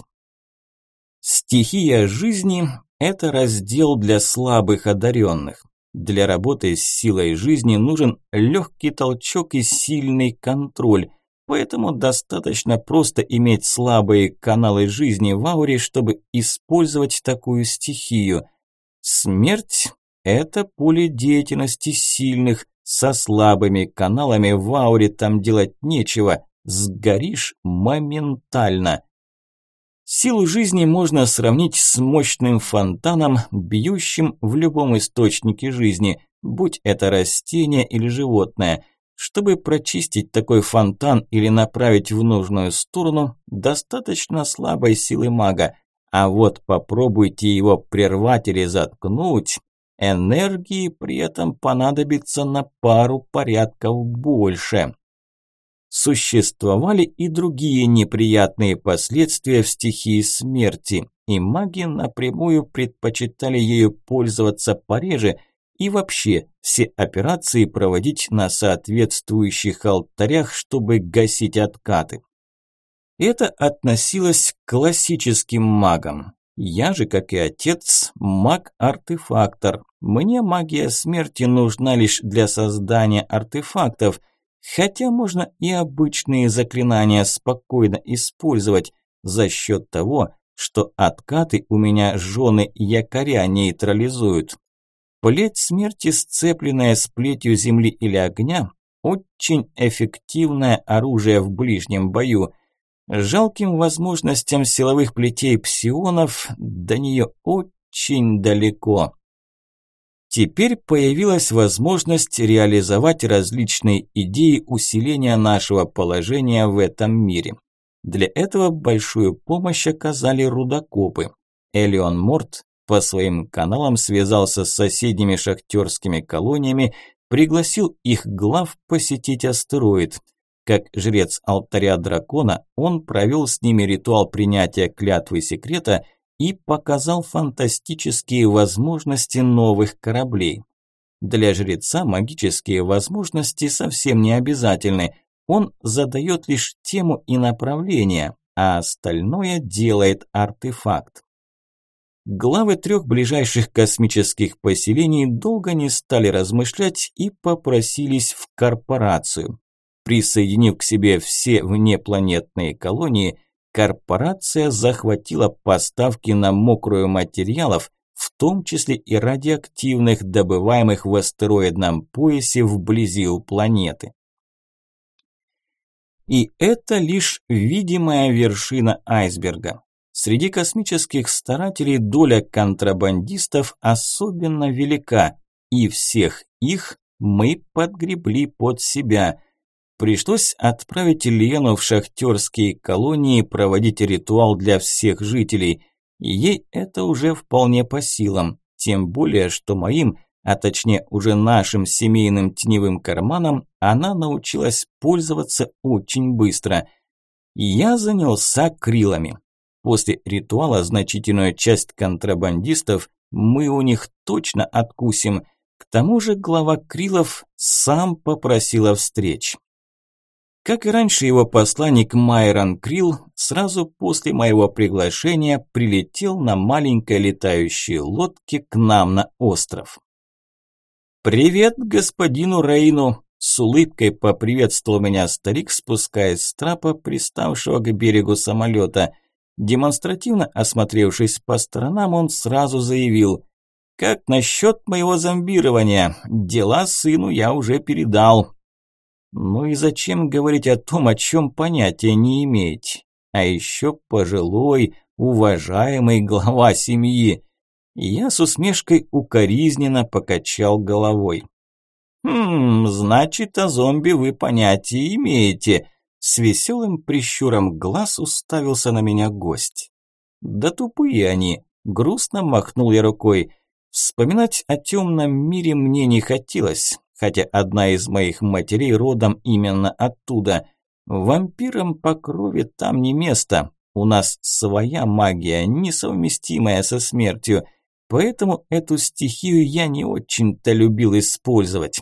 Стихия жизни – это раздел для слабых одаренных. Для работы с силой жизни нужен легкий толчок и сильный контроль, поэтому достаточно просто иметь слабые каналы жизни в ауре, чтобы использовать такую стихию. Смерть – это поле деятельности сильных, со слабыми каналами в ауре там делать нечего, сгоришь моментально. Силу жизни можно сравнить с мощным фонтаном, бьющим в любом источнике жизни, будь это растение или животное. Чтобы прочистить такой фонтан или направить в нужную сторону, достаточно слабой силы мага. А вот попробуйте его прервать или заткнуть, энергии при этом понадобится на пару порядков больше. Существовали и другие неприятные последствия в стихии смерти, и маги напрямую предпочитали ею пользоваться пореже и вообще все операции проводить на соответствующих алтарях, чтобы гасить откаты. Это относилось к классическим магам. Я же, как и отец, маг-артефактор. Мне магия смерти нужна лишь для создания артефактов, хотя можно и обычные заклинания спокойно использовать за счет того, что откаты у меня жены якоря нейтрализуют. Плеть смерти, сцепленная с плетью земли или огня, очень эффективное оружие в ближнем бою. Жалким возможностям силовых плетей псионов до нее очень далеко. Теперь появилась возможность реализовать различные идеи усиления нашего положения в этом мире. Для этого большую помощь оказали рудокопы. Элион Морт по своим каналам связался с соседними шахтерскими колониями, пригласил их глав посетить астероид. Как жрец алтаря дракона, он провел с ними ритуал принятия клятвы секрета и показал фантастические возможности новых кораблей. Для жреца магические возможности совсем не обязательны. Он задает лишь тему и направление, а остальное делает артефакт. Главы 3 ближайших космических поселений долго не стали размышлять и попросились в корпорацию. Присоединив к себе все внепланетные колонии, корпорация захватила поставки на мокрую материалов, в том числе и радиоактивных, добываемых в астероидном поясе вблизи у планеты. И это лишь видимая вершина айсберга. Среди космических старателей доля контрабандистов особенно велика, и всех их мы подгребли под себя. Пришлось отправить Лену в шахтерские колонии проводить ритуал для всех жителей. Ей это уже вполне по силам, тем более, что моим, а точнее уже нашим семейным теневым карманом, она научилась пользоваться очень быстро. Я занялся крилами. После ритуала значительную часть контрабандистов мы у них точно откусим. К тому же глава Крилов сам попросил о встрече. Как и раньше, его посланник Майрон Крилл сразу после моего приглашения прилетел на маленькой летающей лодке к нам на остров. «Привет господину Рейну!» – с улыбкой поприветствовал меня старик, спускаясь с трапа, приставшего к берегу самолета. Демонстративно осмотревшись по сторонам, он сразу заявил: «Как насчет моего зомбирования? Дела сыну я уже передал». Ну и зачем говорить о том, о чем понятия не имеете? А еще пожилой, уважаемый глава семьи. Я с усмешкой укоризненно покачал головой. Значит, о зомби вы понятия имеете. С веселым прищуром глаз уставился на меня гость. Да тупые они, грустно махнул я рукой. Вспоминать о темном мире мне не хотелось. Хотя одна из моих матерей родом именно оттуда. Вампирам по крови там не место. У нас своя магия, несовместимая со смертью. Поэтому эту стихию я не очень-то любил использовать.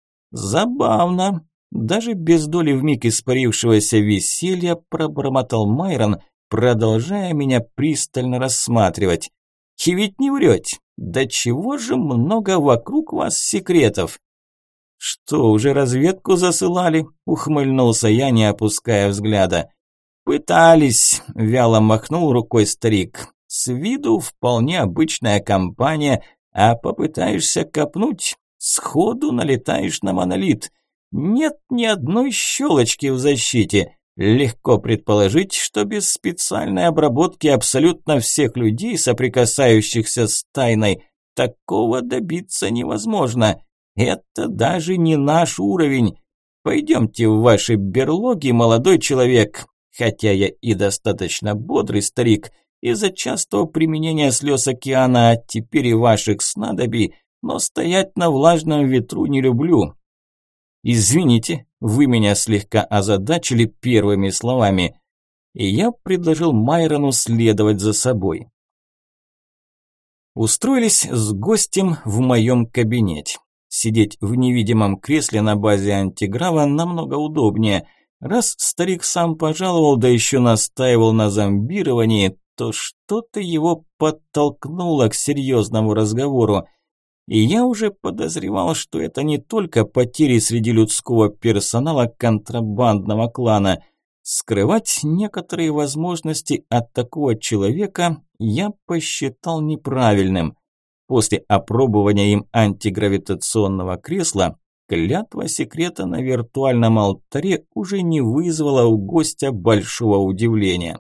Забавно. Даже без доли вмиг испарившегося веселья пробормотал Майрон, продолжая меня пристально рассматривать. И ведь не врете. Да чего же много вокруг вас секретов? «Что, уже разведку засылали?» – ухмыльнулся я, не опуская взгляда. «Пытались», – вяло махнул рукой старик. «С виду вполне обычная компания, а попытаешься копнуть, сходу налетаешь на монолит. Нет ни одной щелочки в защите. Легко предположить, что без специальной обработки абсолютно всех людей, соприкасающихся с тайной, такого добиться невозможно». Это даже не наш уровень. Пойдемте в ваши берлоги, молодой человек. Хотя я и достаточно бодрый старик, из-за частого применения слез океана, а теперь и ваших снадобий, но стоять на влажном ветру не люблю. Извините, вы меня слегка озадачили первыми словами. И я предложил Майрону следовать за собой. Устроились с гостем в моем кабинете. Сидеть в невидимом кресле на базе антиграва намного удобнее. Раз старик сам пожаловал, да еще настаивал на зомбировании, то что-то его подтолкнуло к серьезному разговору. И я уже подозревал, что это не только потери среди людского персонала контрабандного клана. Скрывать некоторые возможности от такого человека я посчитал неправильным. После опробования им антигравитационного кресла клятва секрета на виртуальном алтаре уже не вызвала у гостя большого удивления.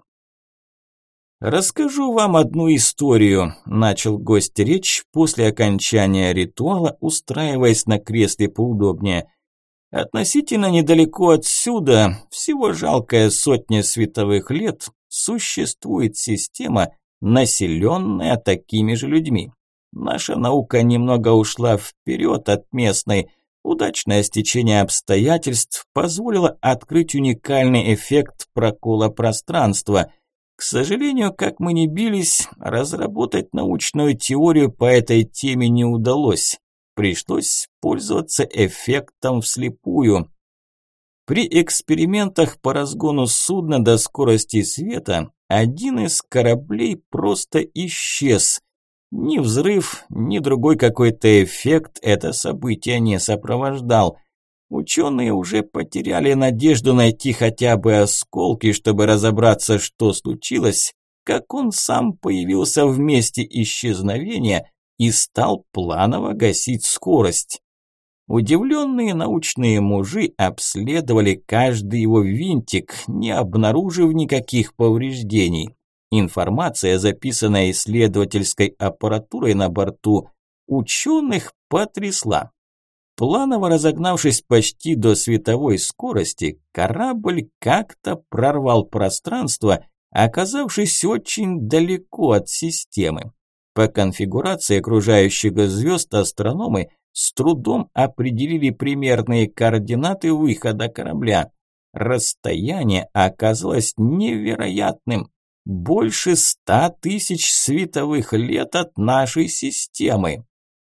«Расскажу вам одну историю», – начал гость речь после окончания ритуала, устраиваясь на кресле поудобнее. «Относительно недалеко отсюда, всего жалкая сотня световых лет, существует система, населенная такими же людьми. Наша наука немного ушла вперед от местной. Удачное стечение обстоятельств позволило открыть уникальный эффект прокола пространства. К сожалению, как мы ни бились, разработать научную теорию по этой теме не удалось. Пришлось пользоваться эффектом вслепую. При экспериментах по разгону судна до скорости света один из кораблей просто исчез. Ни взрыв, ни другой какой-то эффект это событие не сопровождал. Ученые уже потеряли надежду найти хотя бы осколки, чтобы разобраться, что случилось, как он сам появился в месте исчезновения и стал планово гасить скорость. Удивленные научные мужи обследовали каждый его винтик, не обнаружив никаких повреждений. Информация, записанная исследовательской аппаратурой на борту, ученых потрясла. Планово разогнавшись почти до световой скорости, корабль как-то прорвал пространство, оказавшись очень далеко от системы. По конфигурации окружающих звезд астрономы с трудом определили примерные координаты выхода корабля. Расстояние оказалось невероятным. больше 100 тысяч световых лет от нашей системы.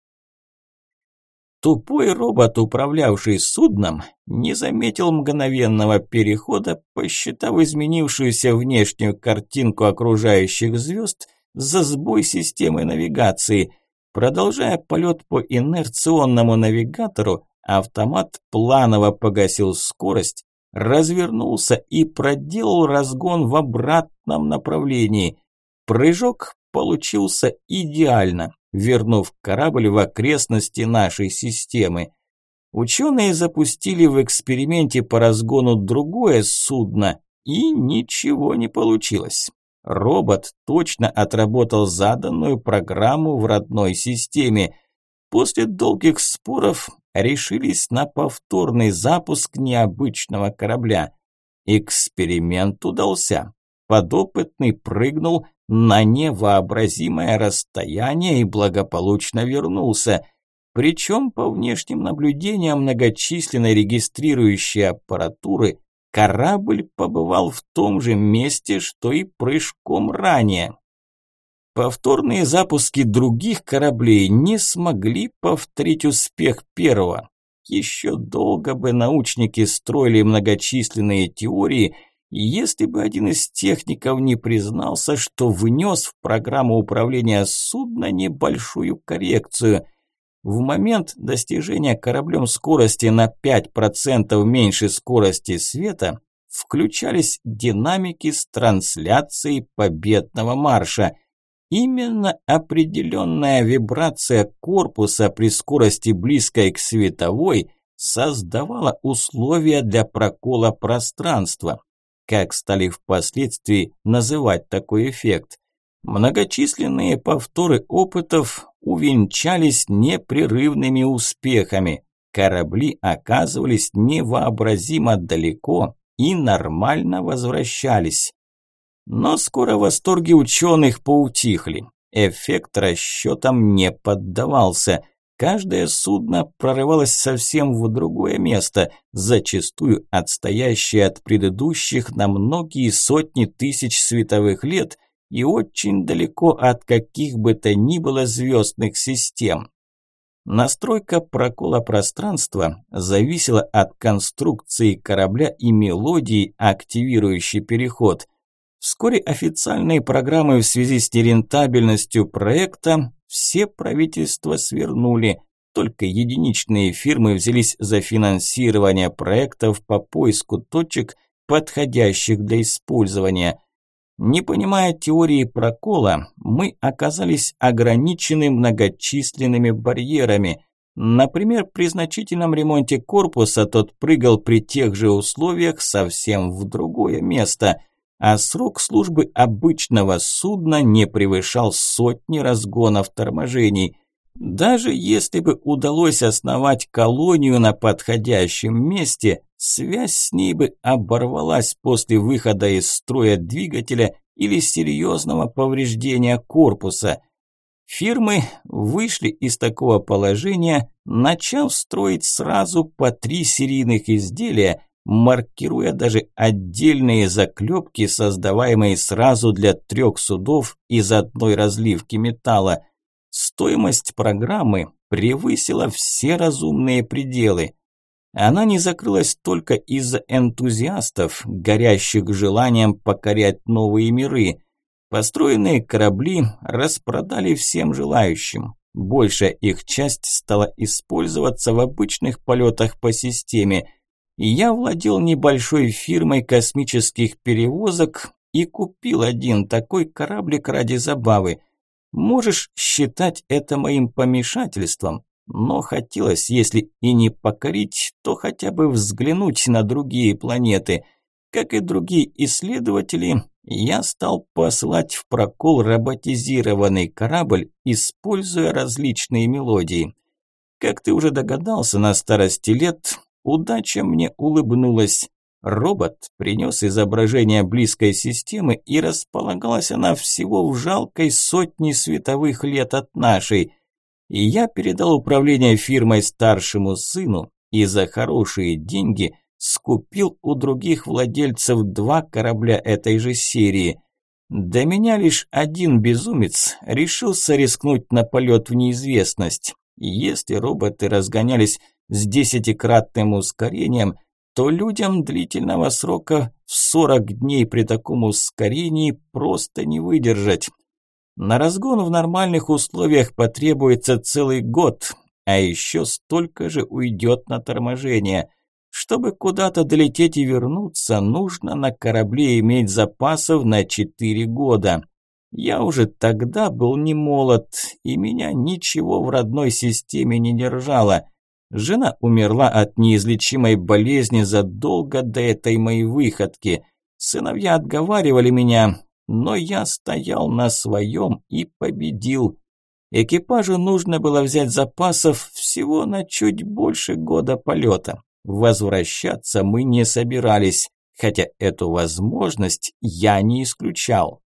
Тупой робот, управлявший судном, не заметил мгновенного перехода, посчитав изменившуюся внешнюю картинку окружающих звезд за сбой системы навигации. Продолжая полет по инерционному навигатору, автомат планово погасил скорость, развернулся и проделал разгон в обратном направлении. Прыжок получился идеально, вернув корабль в окрестности нашей системы. Ученые запустили в эксперименте по разгону другое судно, и ничего не получилось. Робот точно отработал заданную программу в родной системе. После долгих споров решились на повторный запуск необычного корабля. Эксперимент удался. Подопытный прыгнул на невообразимое расстояние и благополучно вернулся. Причем по внешним наблюдениям многочисленной регистрирующей аппаратуры корабль побывал в том же месте, что и прыжком ранее. Повторные запуски других кораблей не смогли повторить успех первого. Еще долго бы научники строили многочисленные теории, если бы один из техников не признался, что внес в программу управления судна небольшую коррекцию. В момент достижения кораблем скорости на 5% меньше скорости света включались динамики с трансляцией победного марша. Именно определенная вибрация корпуса при скорости близкой к световой создавала условия для прокола пространства. Как стали впоследствии называть такой эффект? Многочисленные повторы опытов увенчались непрерывными успехами. Корабли оказывались невообразимо далеко и нормально возвращались. Но скоро восторги ученых поутихли. Эффект расчетам не поддавался. Каждое судно прорывалось совсем в другое место, зачастую отстоящее от предыдущих на многие сотни тысяч световых лет и очень далеко от каких бы то ни было звездных систем. Настройка прокола пространства зависела от конструкции корабля и мелодии, активирующей переход. Вскоре официальные программы в связи с нерентабельностью проекта все правительства свернули, только единичные фирмы взялись за финансирование проектов по поиску точек, подходящих для использования. Не понимая теории прокола, мы оказались ограничены многочисленными барьерами. Например, при значительном ремонте корпуса тот прыгал при тех же условиях совсем в другое место, а срок службы обычного судна не превышал сотни разгонов торможений. Даже если бы удалось основать колонию на подходящем месте, связь с ней бы оборвалась после выхода из строя двигателя или серьезного повреждения корпуса. Фирмы вышли из такого положения, начав строить сразу по 3 серийных изделия, маркируя даже отдельные заклепки, создаваемые сразу для 3 судов из одной разливки металла. Стоимость программы превысила все разумные пределы. Она не закрылась только из-за энтузиастов, горящих желанием покорять новые миры. Построенные корабли распродали всем желающим. Большая их часть стала использоваться в обычных полетах по системе. Я владел небольшой фирмой космических перевозок и купил один такой кораблик ради забавы. Можешь считать это моим помешательством, но хотелось, если и не покорить, то хотя бы взглянуть на другие планеты. Как и другие исследователи, я стал посылать в прокол роботизированный корабль, используя различные мелодии. Как ты уже догадался, на старости лет удача мне улыбнулась. Робот принес изображение близкой системы, и располагалась она всего в жалкой сотне световых лет от нашей. И я передал управление фирмой старшему сыну и за хорошие деньги скупил у других владельцев 2 корабля этой же серии. До меня лишь один безумец решился рискнуть на полет в неизвестность. Если роботы разгонялись с 10-кратным ускорением, то людям длительного срока в 40 дней при таком ускорении просто не выдержать. На разгон в нормальных условиях потребуется целый год, а еще столько же уйдет на торможение. Чтобы куда-то долететь и вернуться, нужно на корабле иметь запасов на 4 года. Я уже тогда был не молод, и меня ничего в родной системе не держало. Жена умерла от неизлечимой болезни задолго до этой моей выходки. Сыновья отговаривали меня, но я стоял на своем и победил. Экипажу нужно было взять запасов всего на чуть больше года полета. Возвращаться мы не собирались, хотя эту возможность я не исключал.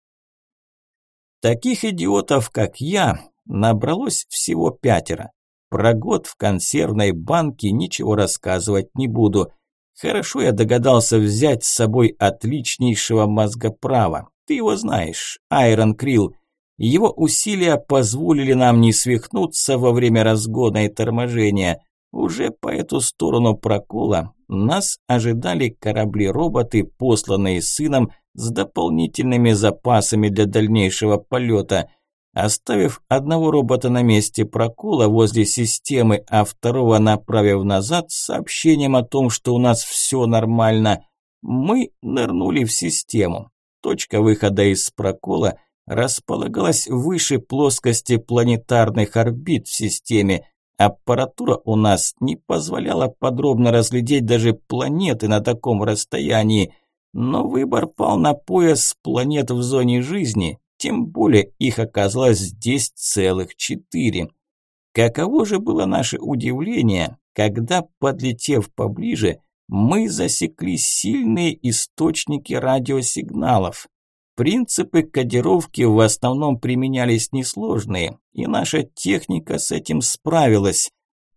Таких идиотов, как я, набралось всего 5. Про год в консервной банке ничего рассказывать не буду. Хорошо я догадался взять с собой отличнейшего мозгоправа. Ты его знаешь, Айрон Крилл. Его усилия позволили нам не свихнуться во время разгона и торможения. Уже по эту сторону прокола нас ожидали корабли-роботы, посланные сыном с дополнительными запасами для дальнейшего полета. Оставив одного робота на месте прокола возле системы, а второго направив назад с сообщением о том, что у нас все нормально, мы нырнули в систему. Точка выхода из прокола располагалась выше плоскости планетарных орбит в системе. Аппаратура у нас не позволяла подробно разглядеть даже планеты на таком расстоянии, но выбор пал на пояс планет в зоне жизни, тем более их оказалось здесь целых 4. Каково же было наше удивление, когда, подлетев поближе, мы засекли сильные источники радиосигналов. Принципы кодировки в основном применялись несложные, и наша техника с этим справилась.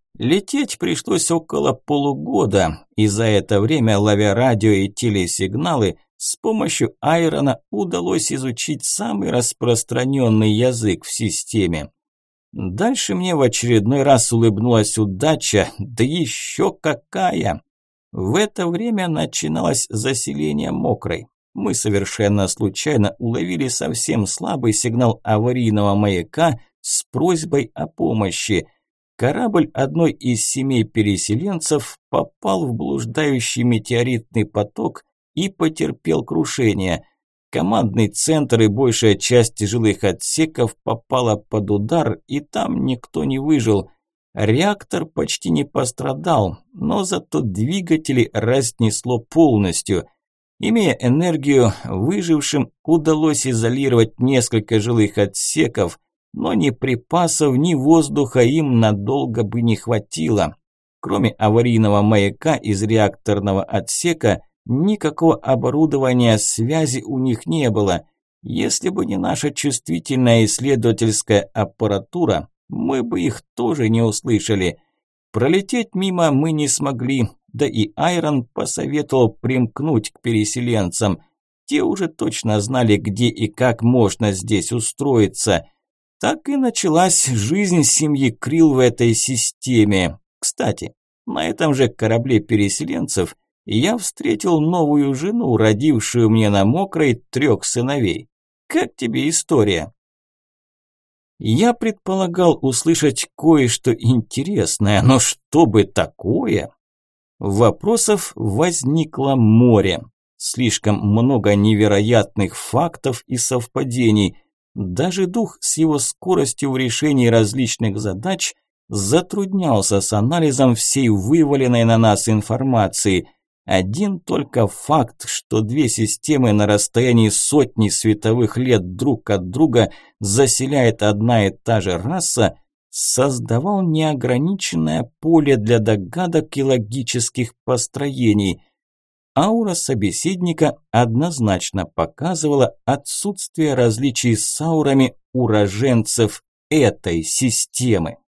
Лететь пришлось около полугода, и за это время, ловя радио и телесигналы, с помощью Айрона удалось изучить самый распространенный язык в системе. Дальше мне в очередной раз улыбнулась удача, да еще какая! В это время начиналось заселение Мокрой. Мы совершенно случайно уловили совсем слабый сигнал аварийного маяка с просьбой о помощи. Корабль одной из семей переселенцев попал в блуждающий метеоритный поток и потерпел крушение. Командный центр и большая часть жилых отсеков попала под удар, и там никто не выжил. Реактор почти не пострадал, но зато двигатели разнесло полностью. Имея энергию, выжившим удалось изолировать несколько жилых отсеков, но ни припасов, ни воздуха им надолго бы не хватило. Кроме аварийного маяка из реакторного отсека, никакого оборудования связи у них не было. Если бы не наша чувствительная исследовательская аппаратура, мы бы их тоже не услышали. Пролететь мимо мы не смогли, да и Айрон посоветовал примкнуть к переселенцам. Те уже точно знали, где и как можно здесь устроиться. Так и началась жизнь семьи Крилл в этой системе. Кстати, на этом же корабле переселенцев я встретил новую жену, родившую мне на Мокрой 3 сыновей. Как тебе история? Я предполагал услышать кое-что интересное, но что бы такое? Вопросов возникло море. Слишком много невероятных фактов и совпадений. Даже дух с его скоростью в решении различных задач затруднялся с анализом всей вываленной на нас информации. Один только факт, что 2 системы на расстоянии сотни световых лет друг от друга заселяет одна и та же раса, создавал неограниченное поле для догадок и логических построений. Аура собеседника однозначно показывала отсутствие различий с аурами уроженцев этой системы.